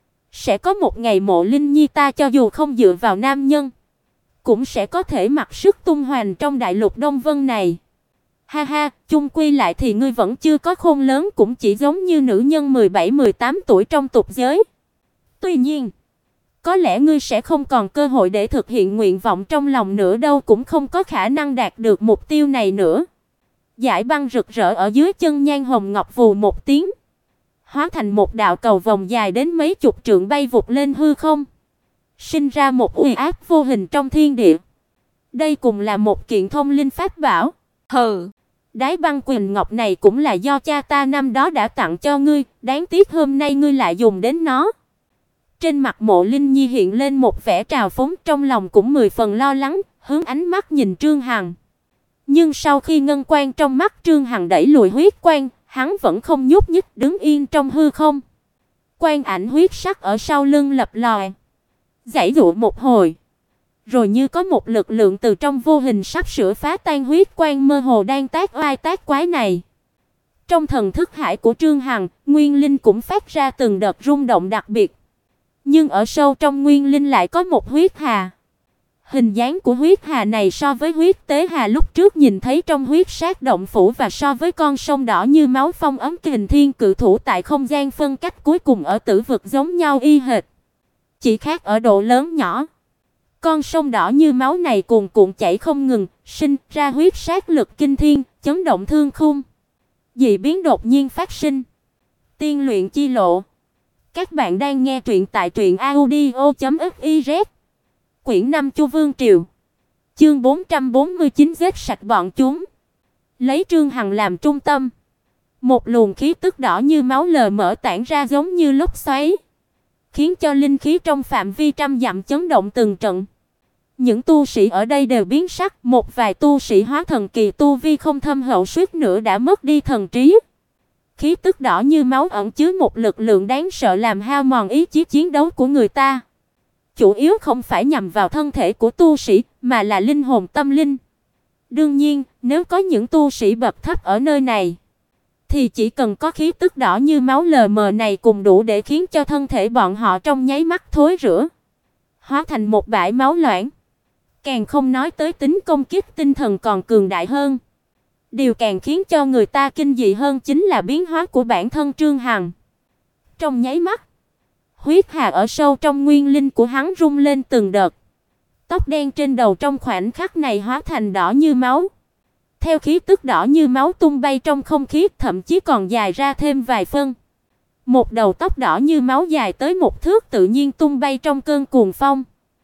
sẽ có một ngày Mộ Linh Nhi ta cho dù không dựa vào nam nhân, cũng sẽ có thể mặc sức tung hoành trong đại lục Đông Vân này. Ha ha, chung quy lại thì ngươi vẫn chưa có khôn lớn, cũng chỉ giống như nữ nhân 17-18 tuổi trong tục giới. Tuy nhiên, có lẽ ngươi sẽ không còn cơ hội để thực hiện nguyện vọng trong lòng nữa đâu, cũng không có khả năng đạt được mục tiêu này nữa. Dải băng rực rỡ ở dưới chân Nhan Hồng Ngọc vù một tiếng, hóa thành một đạo cầu vòng dài đến mấy chục trượng bay vụt lên hư không, sinh ra một uy áp vô hình trong thiên địa. Đây cũng là một kiện thông linh pháp bảo. Hừ, đái băng quyền ngọc này cũng là do cha ta năm đó đã tặng cho ngươi, đáng tiếc hôm nay ngươi lại dùng đến nó. Trên mặt Mộ Linh Nhi hiện lên một vẻ trào phúng, trong lòng cũng 10 phần lo lắng, hướng ánh mắt nhìn Trương Hằng. Nhưng sau khi ngân quang trong mắt Trương Hằng đẩy lùi huyết quang, hắn vẫn không nhúc nhích, đứng yên trong hư không. Quang ảnh huyết sắc ở sau lưng lập lòe, giãy giụa một hồi, rồi như có một lực lượng từ trong vô hình sắp sửa phá tan huyết quang mơ hồ đang tác oai tác quái này. Trong thần thức hải của Trương Hằng, nguyên linh cũng phát ra từng đợt rung động đặc biệt. Nhưng ở sâu trong nguyên linh lại có một huyết hà. Hình dáng của huyết hà này so với huyết tế hà lúc trước nhìn thấy trong huyết sát động phủ và so với con sông đỏ như máu phong ấm kình thiên cự thủ tại không gian phân cách cuối cùng ở tử vực giống nhau y hệt, chỉ khác ở độ lớn nhỏ. Con sông đỏ như máu này cuồn cuộn chảy không ngừng, sinh ra huyết sát lực kinh thiên, chấn động thương khung. Dị biến đột nhiên phát sinh. Tiên luyện chi lộ. Các bạn đang nghe truyện tại truyệnaudio.fiz. Quyển 5 Chu Vương Triều. Chương 449 giết sạch bọn chúng. Lấy Trương Hằng làm trung tâm, một luồng khí tức đỏ như máu lờ mờ tản ra giống như lốc xoáy, khiến cho linh khí trong phạm vi trăm dặm chấn động từng trận. Những tu sĩ ở đây đều biến sắc, một vài tu sĩ hóa thần kỳ tu vi không thâm hậu suýt nữa đã mất đi thần trí. Khí tức đỏ như máu ẩn chứa một lực lượng đáng sợ làm hao mòn ý chí chiến đấu của người ta. Chủ yếu không phải nhằm vào thân thể của tu sĩ, mà là linh hồn tâm linh. Đương nhiên, nếu có những tu sĩ bậc thấp ở nơi này, thì chỉ cần có khí tức đỏ như máu lờ mờ này cũng đủ để khiến cho thân thể bọn họ trong nháy mắt thối rữa, hóa thành một bãi máu loãng. Càng không nói tới tính công kích tinh thần còn cường đại hơn. Điều càng khiến cho người ta kinh dị hơn chính là biến hóa của bản thân Trương Hằng. Trong nháy mắt, huyết hà ở sâu trong nguyên linh của hắn rung lên từng đợt. Tóc đen trên đầu trong khoảnh khắc này hóa thành đỏ như máu. Theo khí tức đỏ như máu tung bay trong không khí, thậm chí còn dài ra thêm vài phân. Một đầu tóc đỏ như máu dài tới một thước tự nhiên tung bay trong cơn cuồng phong.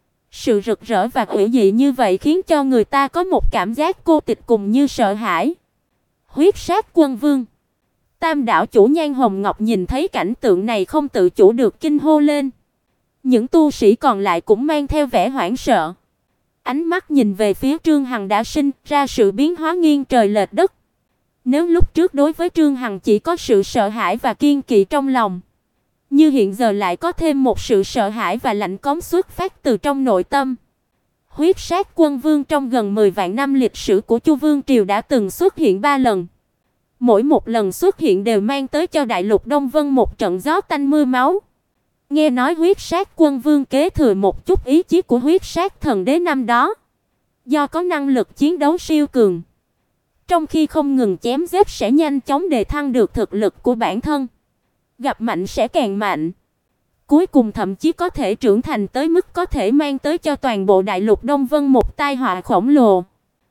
Sự rực rỡ và ủy dị như vậy khiến cho người ta có một cảm giác cô tịch cùng như sợ hãi. Huyết sát quân vương. Tam đảo chủ Nhan Hồng Ngọc nhìn thấy cảnh tượng này không tự chủ được kinh hô lên. Những tu sĩ còn lại cũng mang theo vẻ hoảng sợ. Ánh mắt nhìn về phía Trương Hằng đã sinh ra sự biến hóa nghiêng trời lệch đất. Nếu lúc trước đối với Trương Hằng chỉ có sự sợ hãi và kiêng kỵ trong lòng, như hiện giờ lại có thêm một sự sợ hãi và lạnh cống xuất phát từ trong nội tâm. Huyết sát quân vương trong gần 10 vạn năm lịch sử của Chu Vương Triều đã từng xuất hiện 3 lần. Mỗi một lần xuất hiện đều mang tới cho đại lục Đông Vân một trận gió tanh mưa máu. Nghe nói huyết sát quân vương kế thừa một chút ý chí của huyết sát thần đế năm đó. Do có năng lực chiến đấu siêu cường, trong khi không ngừng chém giết sẽ nhanh chóng đề thăng được thực lực của bản thân. Gặp mạnh sẽ càng mạnh. Cuối cùng thậm chí có thể trưởng thành tới mức có thể mang tới cho toàn bộ đại lục Đông Vân một tai họa khổng lồ.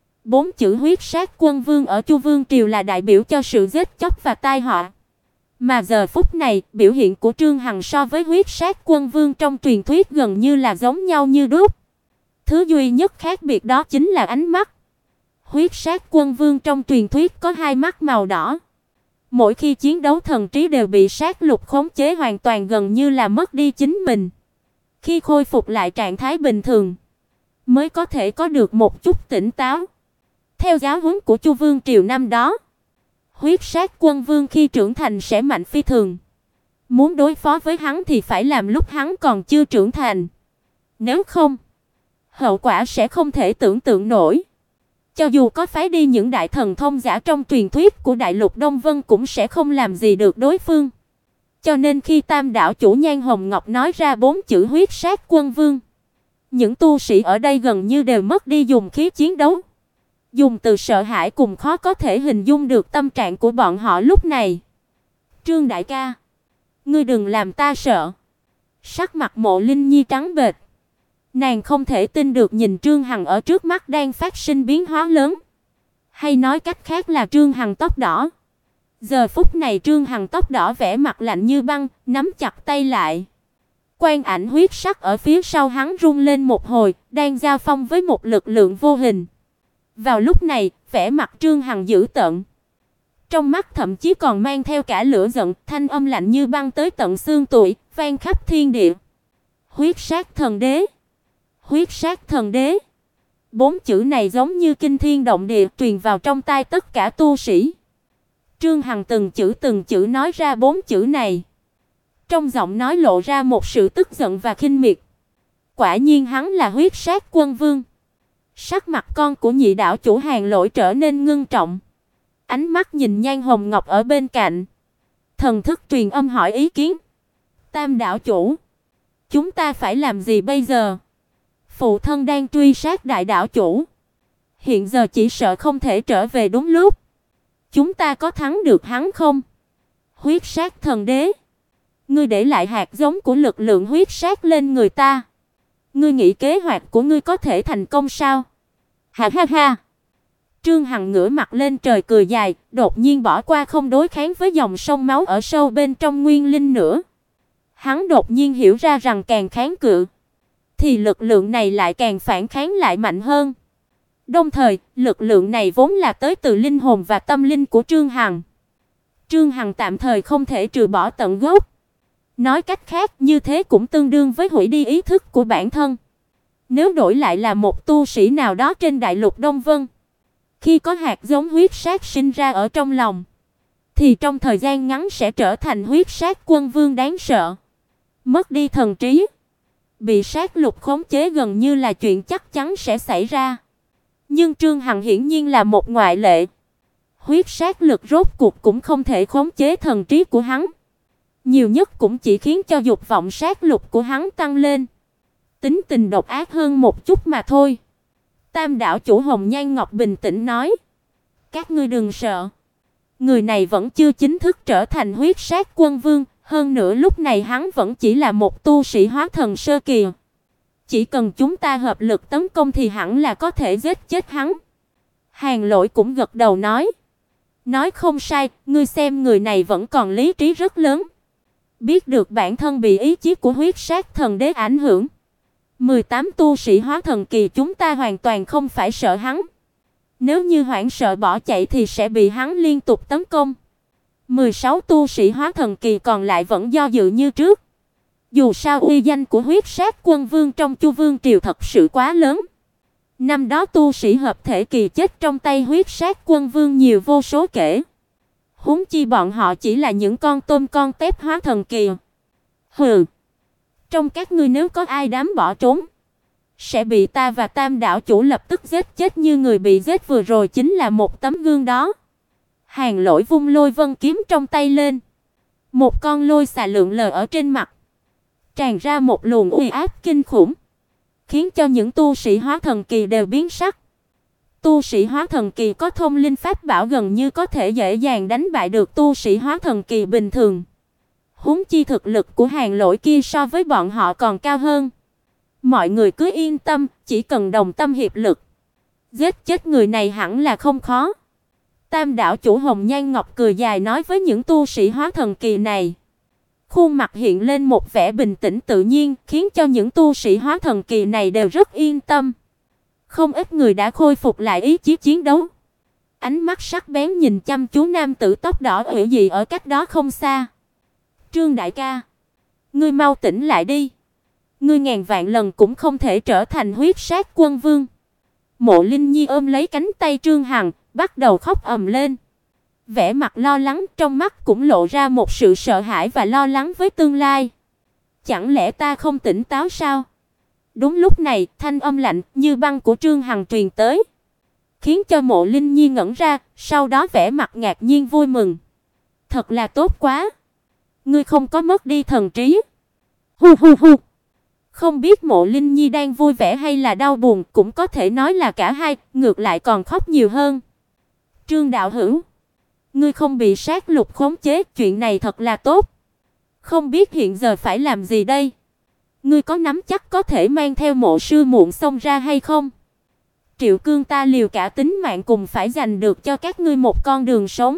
4 chữ huyết sát quân vương ở Chu Vương Triều là đại biểu cho sự giết chóc và tai họa. Mà giờ phút này, biểu hiện của Trương Hằng so với huyết sát quân vương trong truyền thuyết gần như là giống nhau như đúc. thứ duy nhất khác biệt đó chính là ánh mắt. Huyết Sát Quân Vương trong truyền thuyết có hai mắt màu đỏ. Mỗi khi chiến đấu thần trí đều bị sát lục khống chế hoàn toàn, gần như là mất đi chính mình. Khi khôi phục lại trạng thái bình thường, mới có thể có được một chút tỉnh táo. Theo giáo huấn của Chu Vương triều năm đó, Huyết Sát Quân Vương khi trưởng thành sẽ mạnh phi thường. Muốn đối phó với hắn thì phải làm lúc hắn còn chưa trưởng thành. Nếu không, hậu quả sẽ không thể tưởng tượng nổi. Cho dù có phái đi những đại thần thông giả trong truyền thuyết của Đại Lục Đông Vân cũng sẽ không làm gì được đối phương. Cho nên khi Tam đảo chủ Nhan Hồng Ngọc nói ra 4 chữ Huyết Sát Quân Vương, những tu sĩ ở đây gần như đều mất đi dùng khí chiến đấu. Dùng từ sợ hãi cùng khó có thể hình dung được tâm trạng của bọn họ lúc này. Trương đại ca, ngươi đừng làm ta sợ. Sắc mặt Mộ Linh Nhi trắng bệch. Nàng không thể tin được nhìn Trương Hằng ở trước mắt đang phát sinh biến hóa lớn. Hay nói cách khác là Trương Hằng tóc đỏ. Giờ phút này Trương Hằng tóc đỏ vẻ mặt lạnh như băng, nắm chặt tay lại. Quan ảnh huyết sắc ở phía sau hắn rung lên một hồi, đang giao phong với một lực lượng vô hình. Vào lúc này, vẻ mặt Trương Hằng dữ tợn. Trong mắt thậm chí còn mang theo cả lửa giận, thanh âm lạnh như băng tới tận xương tủy, vang khắp thiên địa. Huyết Sát Thần Đế. Huyết Sát Thần Đế. 4 chữ này giống như kinh thiên động địa truyền vào trong tai tất cả tu sĩ. Trương Hằng từng chữ nói ra 4 chữ này. Trong giọng nói lộ ra một sự tức giận và khinh miệt. Quả nhiên hắn là Huyết Sát Quân Vương. Sắc mặt con của nhị đảo chủ Hàn Lỗi trở nên ngưng trọng. Ánh mắt nhìn Nhan Hồng Ngọc ở bên cạnh. Thần thức truyền âm hỏi ý kiến. Tam đảo chủ, chúng ta phải làm gì bây giờ? Phụ thân đang truy sát đại đảo chủ. Hiện giờ chỉ sợ không thể trở về đúng lúc. Chúng ta có thắng được hắn không? Huyết Sát Thần Đế, ngươi để lại hạt giống của lực lượng huyết sát lên người ta. Ngươi nghĩ kế hoạch của ngươi có thể thành công sao? Ha ha ha. Trương Hằng ngửa mặt lên trời cười dài, đột nhiên bỏ qua không đối kháng với dòng sông máu ở sâu bên trong nguyên linh nữa. Hắn đột nhiên hiểu ra rằng càng kháng cự thì lực lượng này lại càng phản kháng lại mạnh hơn. Đồng thời, lực lượng này vốn là tới từ linh hồn và tâm linh của Trương Hằng. Trương Hằng tạm thời không thể trừ bỏ tận gốc. Nói cách khác, như thế cũng tương đương với hủy đi ý thức của bản thân. Nếu đổi lại là một tu sĩ nào đó trên đại lục Đông Vân, khi có hạt giống huyết sát sinh ra ở trong lòng, thì trong thời gian ngắn sẽ trở thành Huyết Sát Quân Vương đáng sợ. Mất đi thần trí, bị sát lục khống chế gần như là chuyện chắc chắn sẽ xảy ra. Nhưng Trương Hằng hiển nhiên là một ngoại lệ. Huyết sát lực rốt cuộc cũng không thể khống chế thần trí của hắn. Nhiều nhất cũng chỉ khiến cho dục vọng sát lục của hắn tăng lên. Tính tình độc ác hơn một chút mà thôi. Tam đảo chủ Hồng Nhan Ngọc bình tĩnh nói. Các ngươi đừng sợ. Người này vẫn chưa chính thức trở thành Huyết Sát Quân Vương. Hơn nữa lúc này hắn vẫn chỉ là một tu sĩ hóa thần sơ kỳ. Chỉ cần chúng ta hợp lực tấn công thì hẳn là có thể giết chết hắn. Hàn Lỗi cũng gật đầu nói. Nói không sai, ngươi xem người này vẫn còn lý trí rất lớn. Biết được bản thân bị ý chí của Huyết Sát Thần Đế ảnh hưởng. 18 tu sĩ hóa thần kỳ chúng ta hoàn toàn không phải sợ hắn. Nếu như hoảng sợ bỏ chạy thì sẽ bị hắn liên tục tấn công. 16 tu sĩ hóa thần kỳ còn lại vẫn do dự như trước. Dù sao uy danh của Huyết Sát Quân Vương trong Chu Vương triều thật sự quá lớn. Năm đó tu sĩ hợp thể kỳ chết trong tay Huyết Sát Quân Vương nhiều vô số kể. Huống chi bọn họ chỉ là những con tôm con tép hóa thần kỳ. Hừ. Trong các ngươi nếu có ai dám bỏ trốn, sẽ bị ta và Tam đảo chủ lập tức giết chết như người bị giết vừa rồi chính là một tấm gương đó. Hàn Lỗi vung lôi vân kiếm trong tay lên. Một con lôi xà lượn lờ ở trên mặt. Tràn ra một luồng uy áp kinh khủng, khiến cho những tu sĩ hóa thần kỳ đều biến sắc. Tu sĩ hóa thần kỳ có thông linh pháp bảo gần như có thể dễ dàng đánh bại được tu sĩ hóa thần kỳ bình thường. Huống chi thực lực của Hàn Lỗi kia so với bọn họ còn cao hơn. Mọi người cứ yên tâm, chỉ cần đồng tâm hiệp lực, giết chết người này hẳn là không khó. Tam đảo chủ Hồng Nhan Ngọc cười dài nói với những tu sĩ hóa thần kỳ này. Khuôn mặt hiện lên một vẻ bình tĩnh tự nhiên, khiến cho những tu sĩ hóa thần kỳ này đều rất yên tâm. Không ít người đã khôi phục lại ý chí chiến đấu. Ánh mắt sắc bén nhìn chăm chú nam tử tóc đỏ hữu dị ở cách đó không xa. Trương đại ca, ngươi mau tỉnh lại đi. Ngươi ngàn vạn lần cũng không thể trở thành huyết sát quân vương. Mộ Linh Nhi ôm lấy cánh tay Trương Hằng, bắt đầu khóc ầm lên. Vẻ mặt lo lắng, trong mắt cũng lộ ra một sự sợ hãi và lo lắng với tương lai. Chẳng lẽ ta không tỉnh táo sao? Đúng lúc này, thanh âm lạnh như băng của Trương Hằng truyền tới, khiến cho Mộ Linh Nhi ngẩn ra, sau đó vẻ mặt ngạc nhiên vui mừng. Thật là tốt quá. Ngươi không có mất đi thần trí. Hu hu hu. Không biết Mộ Linh Nhi đang vui vẻ hay là đau buồn, cũng có thể nói là cả hai, ngược lại còn khóc nhiều hơn. Trương đạo hữu, ngươi không bị sát lục khống chế, chuyện này thật là tốt. Không biết hiện giờ phải làm gì đây? Ngươi có nắm chắc có thể mang theo Mộ sư muộn xông ra hay không? Triệu Cương ta liều cả tính mạng cùng phải giành được cho các ngươi một con đường sống.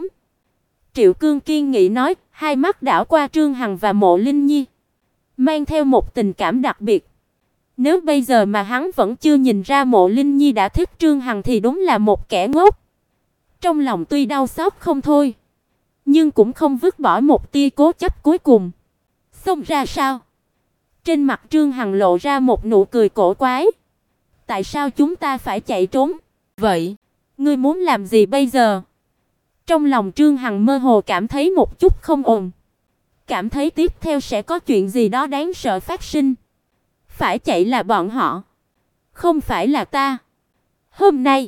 Triệu Cương kiên nghị nói, hai mắt đảo qua Trương Hằng và Mộ Linh Nhi, mang theo một tình cảm đặc biệt. Nếu bây giờ mà hắn vẫn chưa nhìn ra Mộ Linh Nhi đã thích Trương Hằng thì đúng là một kẻ ngốc. Trong lòng tuy đau xót không thôi, nhưng cũng không vứt bỏ một tia cố chấp cuối cùng. Xông ra sao? Trên mặt Trương Hằng lộ ra một nụ cười cổ quái. Tại sao chúng ta phải chạy trốn? Vậy, ngươi muốn làm gì bây giờ? Trong lòng Trương Hằng mơ hồ cảm thấy một chút không ổn. Cảm thấy tiếp theo sẽ có chuyện gì đó đáng sợ phát sinh. Phải chạy là bọn họ, không phải là ta. Hôm nay,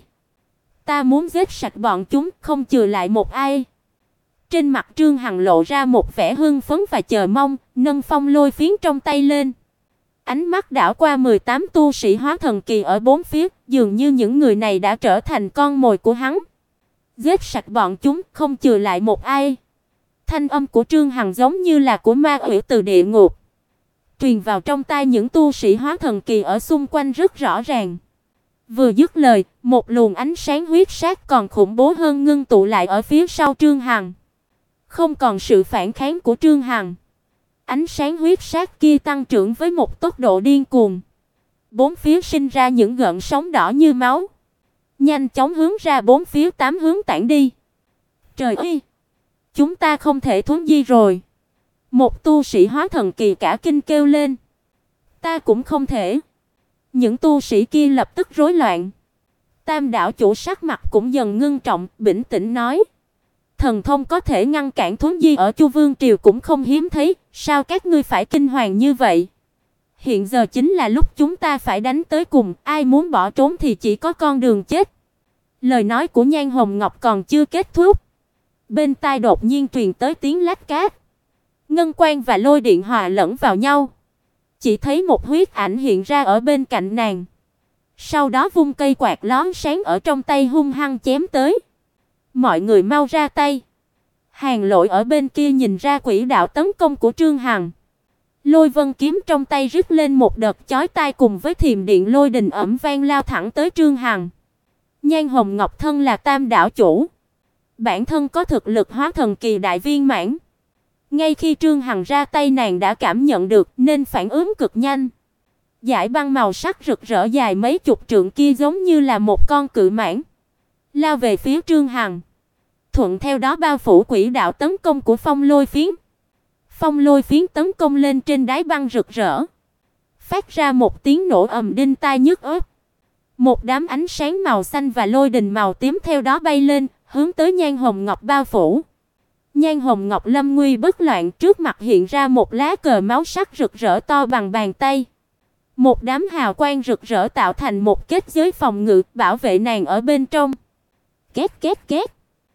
ta muốn giết sạch bọn chúng, không chừa lại một ai. Trên mặt Trương Hằng lộ ra một vẻ hưng phấn và chờ mong, nâng phong lôi phiến trong tay lên. Ánh mắt đảo qua 18 tu sĩ hóa thần kỳ ở bốn phía, dường như những người này đã trở thành con mồi của hắn. Giết sạch bọn chúng, không chừa lại một ai. Thanh âm của Trương Hằng giống như là của ma quỷ từ địa ngục, truyền vào trong tai những tu sĩ hóa thần kỳ ở xung quanh rất rõ ràng. Vừa dứt lời, một luồng ánh sáng huyết sát còn khủng bố hơn ngưng tụ lại ở phía sau Trương Hằng. Không còn sự phản kháng của Trương Hằng, ánh sáng huyết sát kia tăng trưởng với một tốc độ điên cuồng. Bốn phía sinh ra những gợn sóng đỏ như máu, nhanh chóng hướng ra bốn phía tám hướng tản đi. Trời ơi, chúng ta không thể thuấn di rồi. Một tu sĩ hóa thần kỳ cả kinh kêu lên. Ta cũng không thể. Những tu sĩ kia lập tức rối loạn. Tam đảo chủ sắc mặt cũng dần ngưng trọng, bình tĩnh nói: thần thông có thể ngăn cản thuấn di ở Chu Vương triều cũng không hiếm thấy, sao các ngươi phải kinh hoàng như vậy? Hiện giờ chính là lúc chúng ta phải đánh tới cùng, ai muốn bỏ trốn thì chỉ có con đường chết. Lời nói của Nhan Hồng Ngọc còn chưa kết thúc, bên tai đột nhiên truyền tới tiếng lách cát. Ngân quang và lôi điện hòa lẫn vào nhau, chỉ thấy một huyết ảnh hiện ra ở bên cạnh nàng. Sau đó vung cây quạt lóe sáng ở trong tay hung hăng chém tới. Mọi người mau ra tay. Hàn Lỗi ở bên kia nhìn ra quỹ đạo tấn công của Trương Hằng. Lôi vân kiếm trong tay rít lên một đợt chói tai, cùng với thiểm điện lôi đình ầm vang lao thẳng tới Trương Hằng. Nhan Hồng Ngọc thân là Tam đảo chủ, bản thân có thực lực hóa thần kỳ đại viên mãn. Ngay khi Trương Hằng ra tay nàng đã cảm nhận được nên phản ứng cực nhanh. Dải băng màu sắc rực rỡ dài mấy chục trượng kia giống như là một con cự mãng, lao về phía Trương Hằng. Thuận theo đó bao phủ quỹ đạo tấn công của phong lôi phiến. Phong lôi phiến tấn công lên trên đáy băng rực rỡ, phát ra một tiếng nổ ầm đinh tai nhức óc. Một đám ánh sáng màu xanh và lôi đình màu tím theo đó bay lên, hướng tới Nhan Hồng Ngọc bao phủ. Nhan Hồng Ngọc lâm nguy bất loạn, trước mặt hiện ra một lá cờ máu sắc rực rỡ to bằng bàn tay. Một đám hào quang rực rỡ tạo thành một kết giới phòng ngự, bảo vệ nàng ở bên trong. Két két két.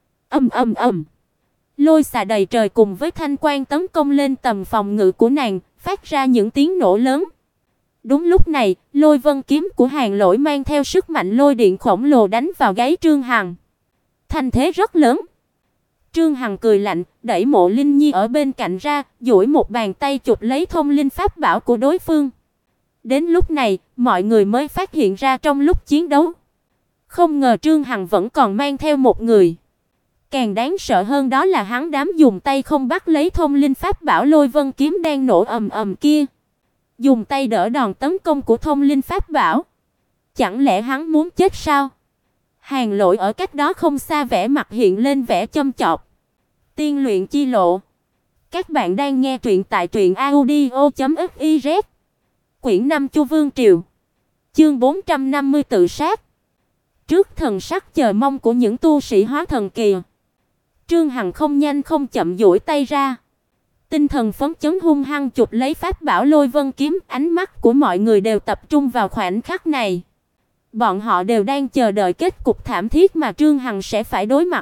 Ầm ầm ầm. Lôi xà đầy trời cùng với thanh quang tấn công lên tầm phòng ngự của nàng, phát ra những tiếng nổ lớn. Đúng lúc này, lôi vân kiếm của Hàn Lỗi mang theo sức mạnh lôi điện khổng lồ đánh vào gáy Trương Hằng. Thanh thế rất lớn. Trương Hằng cười lạnh, đẩy Mộ Linh Nhi ở bên cạnh ra, duỗi một bàn tay chụp lấy thông linh pháp bảo của đối phương. Đến lúc này, mọi người mới phát hiện ra trong lúc chiến đấu, không ngờ Trương Hằng vẫn còn mang theo một người. Càng đáng sợ hơn đó là hắn dám dùng tay không bắt lấy thông linh pháp bảo lôi vân kiếm đang nổ ầm ầm kia, dùng tay đỡ đòn tấn công của thông linh pháp bảo. chẳng lẽ hắn muốn chết sao? Hàn Lỗi ở cách đó không xa vẻ mặt hiện lên vẻ châm chọc. Tiên luyện chi lộ. Các bạn đang nghe truyện tại truyệnaudio.fiz. Quyển 5 Chu Vương Triều. Chương 450 tự sát. Trước thần sắc chờ mong của những tu sĩ hóa thần kỳ, Trương Hằng không nhanh không chậm duỗi tay ra. Tinh thần phấn chấn hung hăng chụp lấy pháp bảo Lôi Vân kiếm, ánh mắt của mọi người đều tập trung vào khoảnh khắc này. Bọn họ đều đang chờ đợi kết cục thảm thiết mà Trương Hằng sẽ phải đối mặt.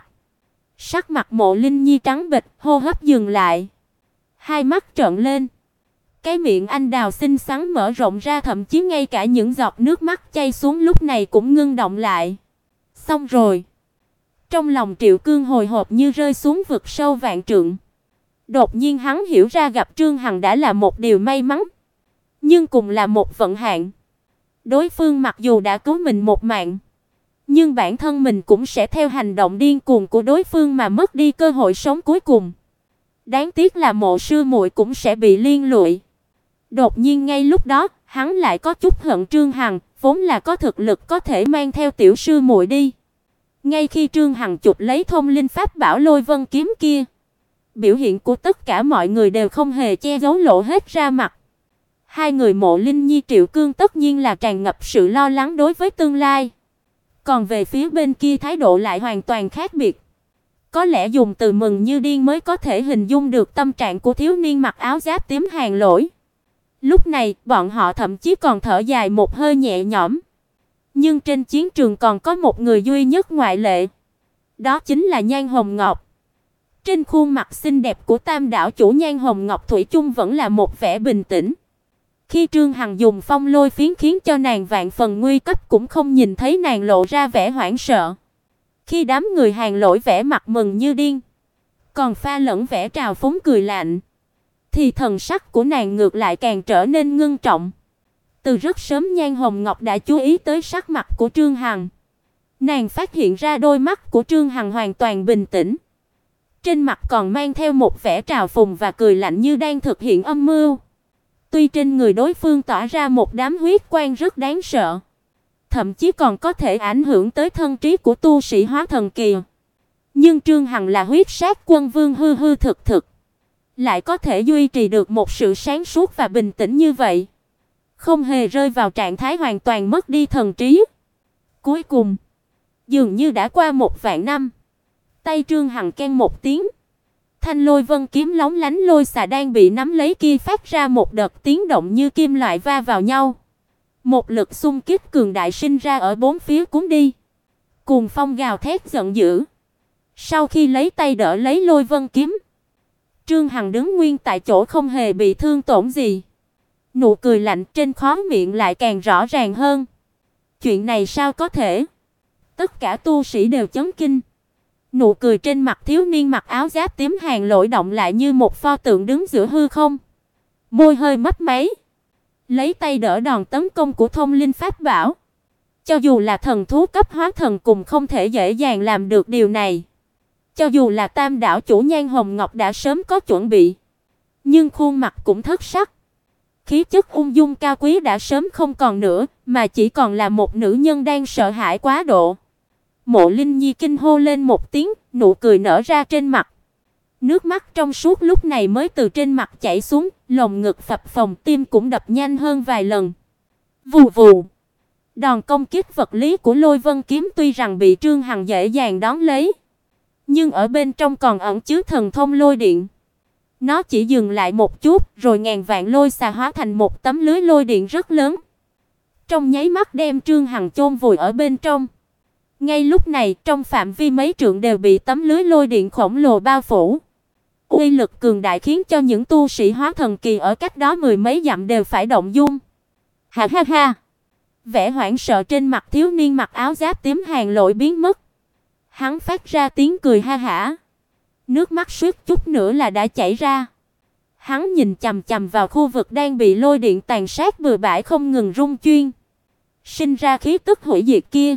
Sắc mặt Mộ Linh Nhi trắng bệch, hô hấp dừng lại. Hai mắt trợn lên. Cái miệng anh đào xinh xắn mở rộng ra, thậm chí ngay cả những giọt nước mắt chảy xuống lúc này cũng ngưng động lại. Xong rồi. Trong lòng Triệu Cương hồi hộp như rơi xuống vực sâu vạn trượng. Đột nhiên hắn hiểu ra gặp Trương Hằng đã là một điều may mắn, nhưng cùng là một vận hạn. Đối phương mặc dù đã cứu mình một mạng, nhưng bản thân mình cũng sẽ theo hành động điên cuồng của đối phương mà mất đi cơ hội sống cuối cùng. Đáng tiếc là Mộ sư muội cũng sẽ bị liên lụy. Đột nhiên ngay lúc đó, hắn lại có chút hận Trương Hằng, vốn là có thực lực có thể mang theo tiểu sư muội đi. Ngay khi Trương Hằng chụp lấy thông linh pháp bảo Lôi Vân kiếm kia, biểu hiện của tất cả mọi người đều không hề che giấu lộ hết ra mặt. Hai người Mộ Linh Nhi Triệu Cương tất nhiên là tràn ngập sự lo lắng đối với tương lai. Còn về phía bên kia thái độ lại hoàn toàn khác biệt. Có lẽ dùng từ mừng như điên mới có thể hình dung được tâm trạng của thiếu niên mặc áo giáp tím Hàn Lỗi. Lúc này, bọn họ thậm chí còn thở dài một hơi nhẹ nhõm. Nhưng trên chiến trường còn có một người duy nhất ngoại lệ. Đó chính là Nhan Hồng Ngọc. Trên khuôn mặt xinh đẹp của Tam đảo chủ Nhan Hồng Ngọc thủy chung vẫn là một vẻ bình tĩnh. Khi Trương Hằng dùng phong lôi phiến khiến cho nàng vạn phần nguy cấp, cũng không nhìn thấy nàng lộ ra vẻ hoảng sợ. Khi đám người Hàn Lỗi vẻ mặt mừng như điên, còn pha lẫn vẻ trào phúng cười lạnh, thì thần sắc của nàng ngược lại càng trở nên ngưng trọng. Từ rất sớm Nhan Hồng Ngọc đã chú ý tới sắc mặt của Trương Hằng. Nàng phát hiện ra đôi mắt của Trương Hằng hoàn toàn bình tĩnh. Trên mặt còn mang theo một vẻ trào phúng và cười lạnh như đang thực hiện âm mưu. Tuy trên người đối phương tỏa ra một đám huyết quang rất đáng sợ, thậm chí còn có thể ảnh hưởng tới thân trí của tu sĩ hóa thần kỳ, nhưng Trương Hằng là huyết sát quân vương hư hư thực thực, lại có thể duy trì được một sự sáng suốt và bình tĩnh như vậy, không hề rơi vào trạng thái hoàn toàn mất đi thần trí. Cuối cùng, dường như đã qua 1.000 năm, tay Trương Hằng keng một tiếng, thanh Lôi Vân kiếm lóng lánh lôi xà đang bị nắm lấy kia phát ra một đợt tiếng động như kim loại va vào nhau. Một lực xung kích cường đại sinh ra ở bốn phía cuốn đi. Cuồng phong gào thét giận dữ. Sau khi lấy tay đỡ lấy Lôi Vân kiếm, Trương Hằng đứng nguyên tại chỗ không hề bị thương tổn gì. Nụ cười lạnh trên khóe miệng lại càng rõ ràng hơn. Chuyện này sao có thể? Tất cả tu sĩ đều chấn kinh. Nụ cười trên mặt thiếu niên mặc áo giáp tím Hàn Lỗi động lại như một pho tượng đứng giữa hư không. Môi hơi mấp máy, lấy tay đỡ đòn tấn công của thông linh pháp bảo. Cho dù là thần thú cấp hóa thần cũng không thể dễ dàng làm được điều này. Cho dù là Tam đảo chủ Nhan Hồng Ngọc đã sớm có chuẩn bị, nhưng khuôn mặt cũng thất sắc. Khí chất ung dung cao quý đã sớm không còn nữa, mà chỉ còn là một nữ nhân đang sợ hãi quá độ. Mộ Linh Nhi kinh hô lên một tiếng, nụ cười nở ra trên mặt. Nước mắt trong suốt lúc này mới từ trên mặt chảy xuống, lồng ngực phập phồng, tim cũng đập nhanh hơn vài lần. Vù vù. Đòn công kích vật lý của Lôi Vân kiếm tuy rằng bị Trương Hằng dễ dàng đón lấy, nhưng ở bên trong còn ẩn chứa thần thông lôi điện. Nó chỉ dừng lại một chút, rồi ngàn vạn lôi xà hóa thành một tấm lưới lôi điện rất lớn, trong nháy mắt đem Trương Hằng chôn vùi ở bên trong. Ngay lúc này, trong phạm vi mấy trượng đều bị tấm lưới lôi điện khổng lồ bao phủ. Uy lực cường đại khiến cho những tu sĩ hóa thần kỳ ở cách đó mười mấy dặm đều phải động dung. Ha ha ha. Vẻ hoảng sợ trên mặt thiếu niên mặc áo giáp tím Hàn Lỗi biến mất. Hắn phát ra tiếng cười ha hả. Nước mắt suýt chút nữa là đã chảy ra. Hắn nhìn chằm chằm vào khu vực đang bị lôi điện tàn sát bừa bãi không ngừng rung chuyên, sinh ra khí tức hủy diệt kia.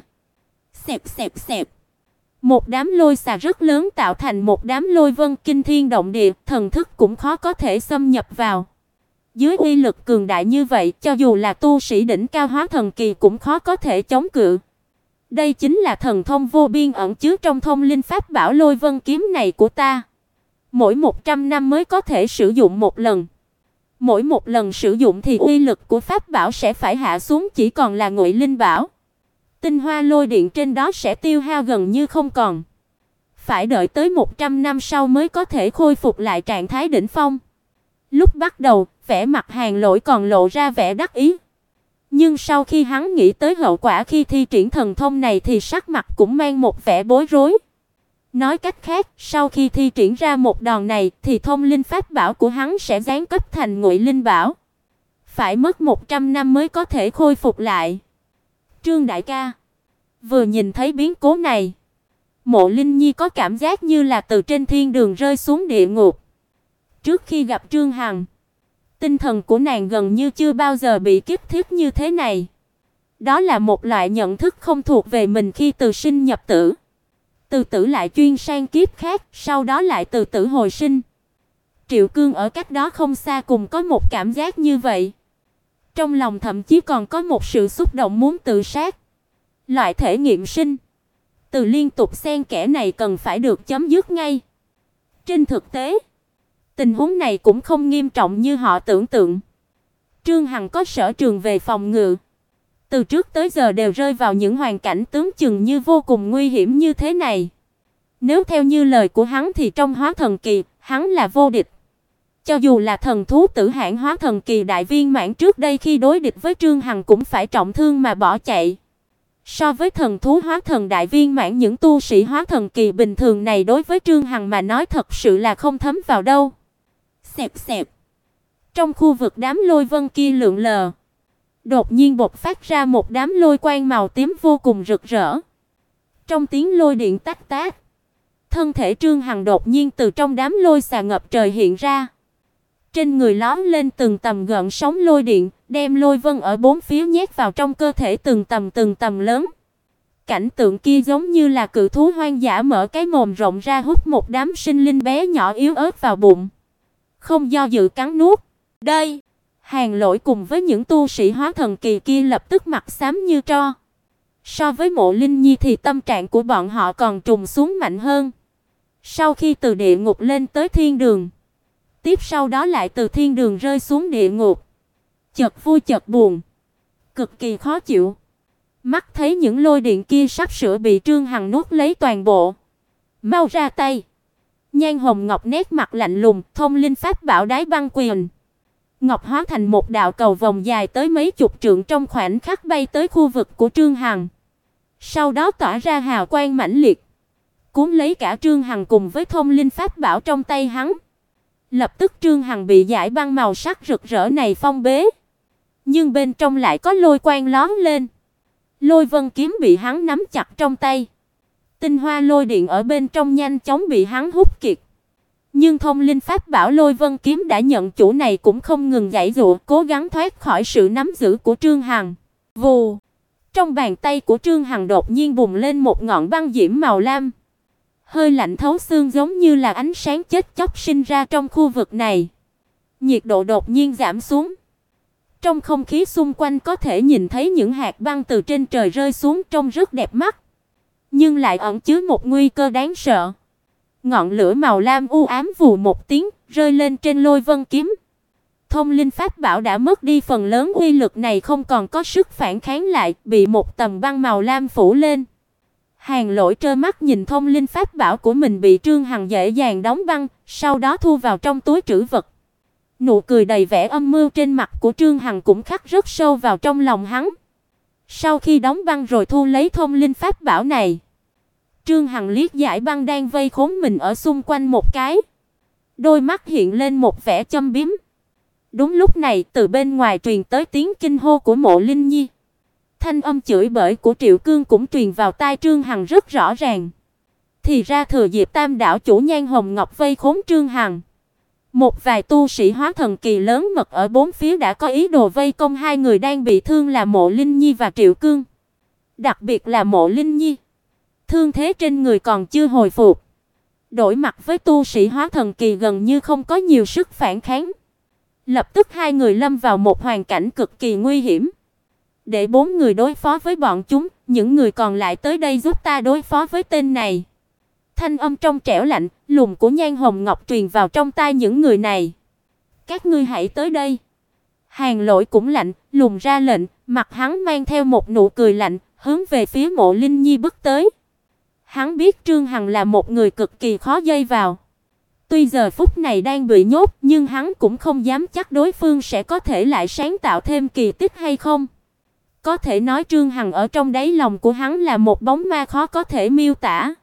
Xẹp xẹp xẹp. Một đám lôi xà rất lớn tạo thành một đám lôi vân kinh thiên động địa, thần thức cũng khó có thể xâm nhập vào. Dưới uy lực cường đại như vậy, cho dù là tu sĩ đỉnh cao hóa thần kỳ cũng khó có thể chống cự. Đây chính là thần thông vô biên ẩn chứa trong thông linh pháp bảo Lôi Vân kiếm này của ta. Mỗi 100 năm mới có thể sử dụng một lần. Mỗi một lần sử dụng thì uy lực của pháp bảo sẽ phải hạ xuống chỉ còn là ngụy linh bảo. Tinh hoa lôi điện trên đó sẽ tiêu hao gần như không còn. Phải đợi tới 100 năm sau mới có thể khôi phục lại trạng thái đỉnh phong. Lúc bắt đầu, vẻ mặt Hàn Lỗi còn lộ ra vẻ đắc ý. Nhưng sau khi hắn nghĩ tới hậu quả khi thi triển thần thông này thì sắc mặt cũng mang một vẻ bối rối. Nói cách khác, sau khi thi triển ra một đòn này thì thông linh pháp bảo của hắn sẽ giáng cấp thành ngụy linh bảo. Phải mất 100 năm mới có thể khôi phục lại. Trương đại ca, vừa nhìn thấy biến cố này, Mộ Linh Nhi có cảm giác như là từ trên thiên đường rơi xuống địa ngục. Trước khi gặp Trương Hằng, tinh thần của nàng gần như chưa bao giờ bị kiếp thiết như thế này. Đó là một loại nhận thức không thuộc về mình khi từ sinh nhập tử. Từ tử lại chuyên sang kiếp khác, sau đó lại từ tử hồi sinh. Triệu Cương ở cách đó không xa cùng có một cảm giác như vậy. Trong lòng thậm chí còn có một sự xúc động muốn tự sát. Loại thể nghiệm sinh từ liên tục xen kẽ này cần phải được chấm dứt ngay. Trên thực tế, tình huống này cũng không nghiêm trọng như họ tưởng tượng. Trương Hằng có sở trường về phòng ngự, từ trước tới giờ đều rơi vào những hoàn cảnh tướng chừng như vô cùng nguy hiểm như thế này. Nếu theo như lời của hắn thì trong hóa thần kỳ, hắn là vô địch. Cho dù là thần thú tử hãn hóa thần kỳ đại viên mãn trước đây khi đối địch với Trương Hằng cũng phải trọng thương mà bỏ chạy. So với thần thú hóa thần đại viên mãn, những tu sĩ hóa thần kỳ bình thường này đối với Trương Hằng mà nói thật sự là không thấm vào đâu. Xẹp xẹp. Trong khu vực đám lôi vân kia lượn lờ, đột nhiên bộc phát ra một đám lôi quang màu tím vô cùng rực rỡ. Trong tiếng lôi điện tách tách, thân thể Trương Hằng đột nhiên từ trong đám lôi xà ngập trời hiện ra. Trên người lóe lên từng tầm gợn sóng lôi điện, đem lôi vân ở bốn phía nhét vào trong cơ thể từng tầm lớn. Cảnh tượng kia giống như là cự thú hoang dã mở cái mồm rộng ra hút một đám sinh linh bé nhỏ yếu ớt vào bụng, không do dự cắn nuốt. Đây, Hàn Lỗi cùng với những tu sĩ hóa thần kỳ kia lập tức mặt xám như tro. So với Mộ Linh Nhi thì tâm trạng của bọn họ còn trùng xuống mạnh hơn. Sau khi từ địa ngục lên tới thiên đường, tiếp sau đó lại từ thiên đường rơi xuống địa ngục, chợt vui chợt buồn, cực kỳ khó chịu. Mắt thấy những lôi điện kia sắp sửa bị Trương Hằng nuốt lấy toàn bộ. Mau ra tay. Nhan Hồng Ngọc nét mặt lạnh lùng, thông linh pháp bảo Đái Băng Quyền Ngọc hóa thành một đạo cầu vòng dài tới mấy chục trượng, trong khoảnh khắc bay tới khu vực của Trương Hằng. Sau đó tỏa ra hào quang mãnh liệt, cuốn lấy cả Trương Hằng cùng với thông linh pháp bảo trong tay hắn. Lập tức Trương Hằng bị dải băng màu sắc rực rỡ này phong bế, nhưng bên trong lại có lôi quang lóe lên. Lôi vân kiếm bị hắn nắm chặt trong tay. Tinh hoa lôi điện ở bên trong nhanh chóng bị hắn hút kiệt. Nhưng thông linh pháp bảo Lôi Vân kiếm đã nhận chủ này cũng không ngừng giãy giụa, cố gắng thoát khỏi sự nắm giữ của Trương Hằng. Vù, trong bàn tay của Trương Hằng đột nhiên bùng lên một ngọn băng diễm màu lam, hơi lạnh thấu xương, giống như là ánh sáng chết chóc sinh ra trong khu vực này. Nhiệt độ đột nhiên giảm xuống. Trong không khí xung quanh có thể nhìn thấy những hạt băng từ trên trời rơi xuống, trông rất đẹp mắt, nhưng lại ẩn chứa một nguy cơ đáng sợ. Ngọn lửa màu lam u ám vù một tiếng rơi lên trên Lôi Vân kiếm. Thông linh pháp bảo đã mất đi phần lớn uy lực này, không còn có sức phản kháng lại, bị một tầng băng màu lam phủ lên. Hàn Lỗi trơ mắt nhìn thông linh pháp bảo của mình bị Trương Hằng dễ dàng đóng băng, sau đó thu vào trong túi trữ vật. Nụ cười đầy vẻ âm mưu trên mặt của Trương Hằng cũng khắc rất sâu vào trong lòng hắn. Sau khi đóng băng rồi thu lấy thông linh pháp bảo này, Trương Hằng liếc dải băng đang vây khốn mình ở xung quanh một cái, đôi mắt hiện lên một vẻ châm biếm. Đúng lúc này, từ bên ngoài truyền tới tiếng kinh hô của Mộ Linh Nhi. Thanh âm chửi bới của Triệu Cương cũng truyền vào tai Trương Hằng rất rõ ràng. Thì ra thừa dịp Tam đảo chủ Nhan Hồng Ngọc vây khốn Trương Hằng, một vài tu sĩ hóa thần kỳ lớn mật ở bốn phía đã có ý đồ vây công hai người đang bị thương là Mộ Linh Nhi và Triệu Cương. Đặc biệt là Mộ Linh Nhi, thương thế trên người còn chưa hồi phục, đối mặt với tu sĩ hóa thần kỳ gần như không có nhiều sức phản kháng. Lập tức hai người lâm vào một hoàn cảnh cực kỳ nguy hiểm. Để 4 người đối phó với bọn chúng, những người còn lại tới đây giúp ta đối phó với tên này. Thanh âm trong trẻo lạnh, lùng của Nhan Hồng Ngọc truyền vào trong tai những người này. Các ngươi hãy tới đây. Hàn Lỗi cũng lạnh, lùng ra lệnh, mặt hắn mang theo một nụ cười lạnh, hướng về phía Mộ Linh Nhi bước tới. Hắn biết Trương Hằng là một người cực kỳ khó dây vào. Tuy giờ phút này đang bị nhốt, nhưng hắn cũng không dám chắc đối phương sẽ có thể lại sáng tạo thêm kỳ tích hay không. Có thể nói Trương Hằng ở trong đáy lòng của hắn là một bóng ma khó có thể miêu tả.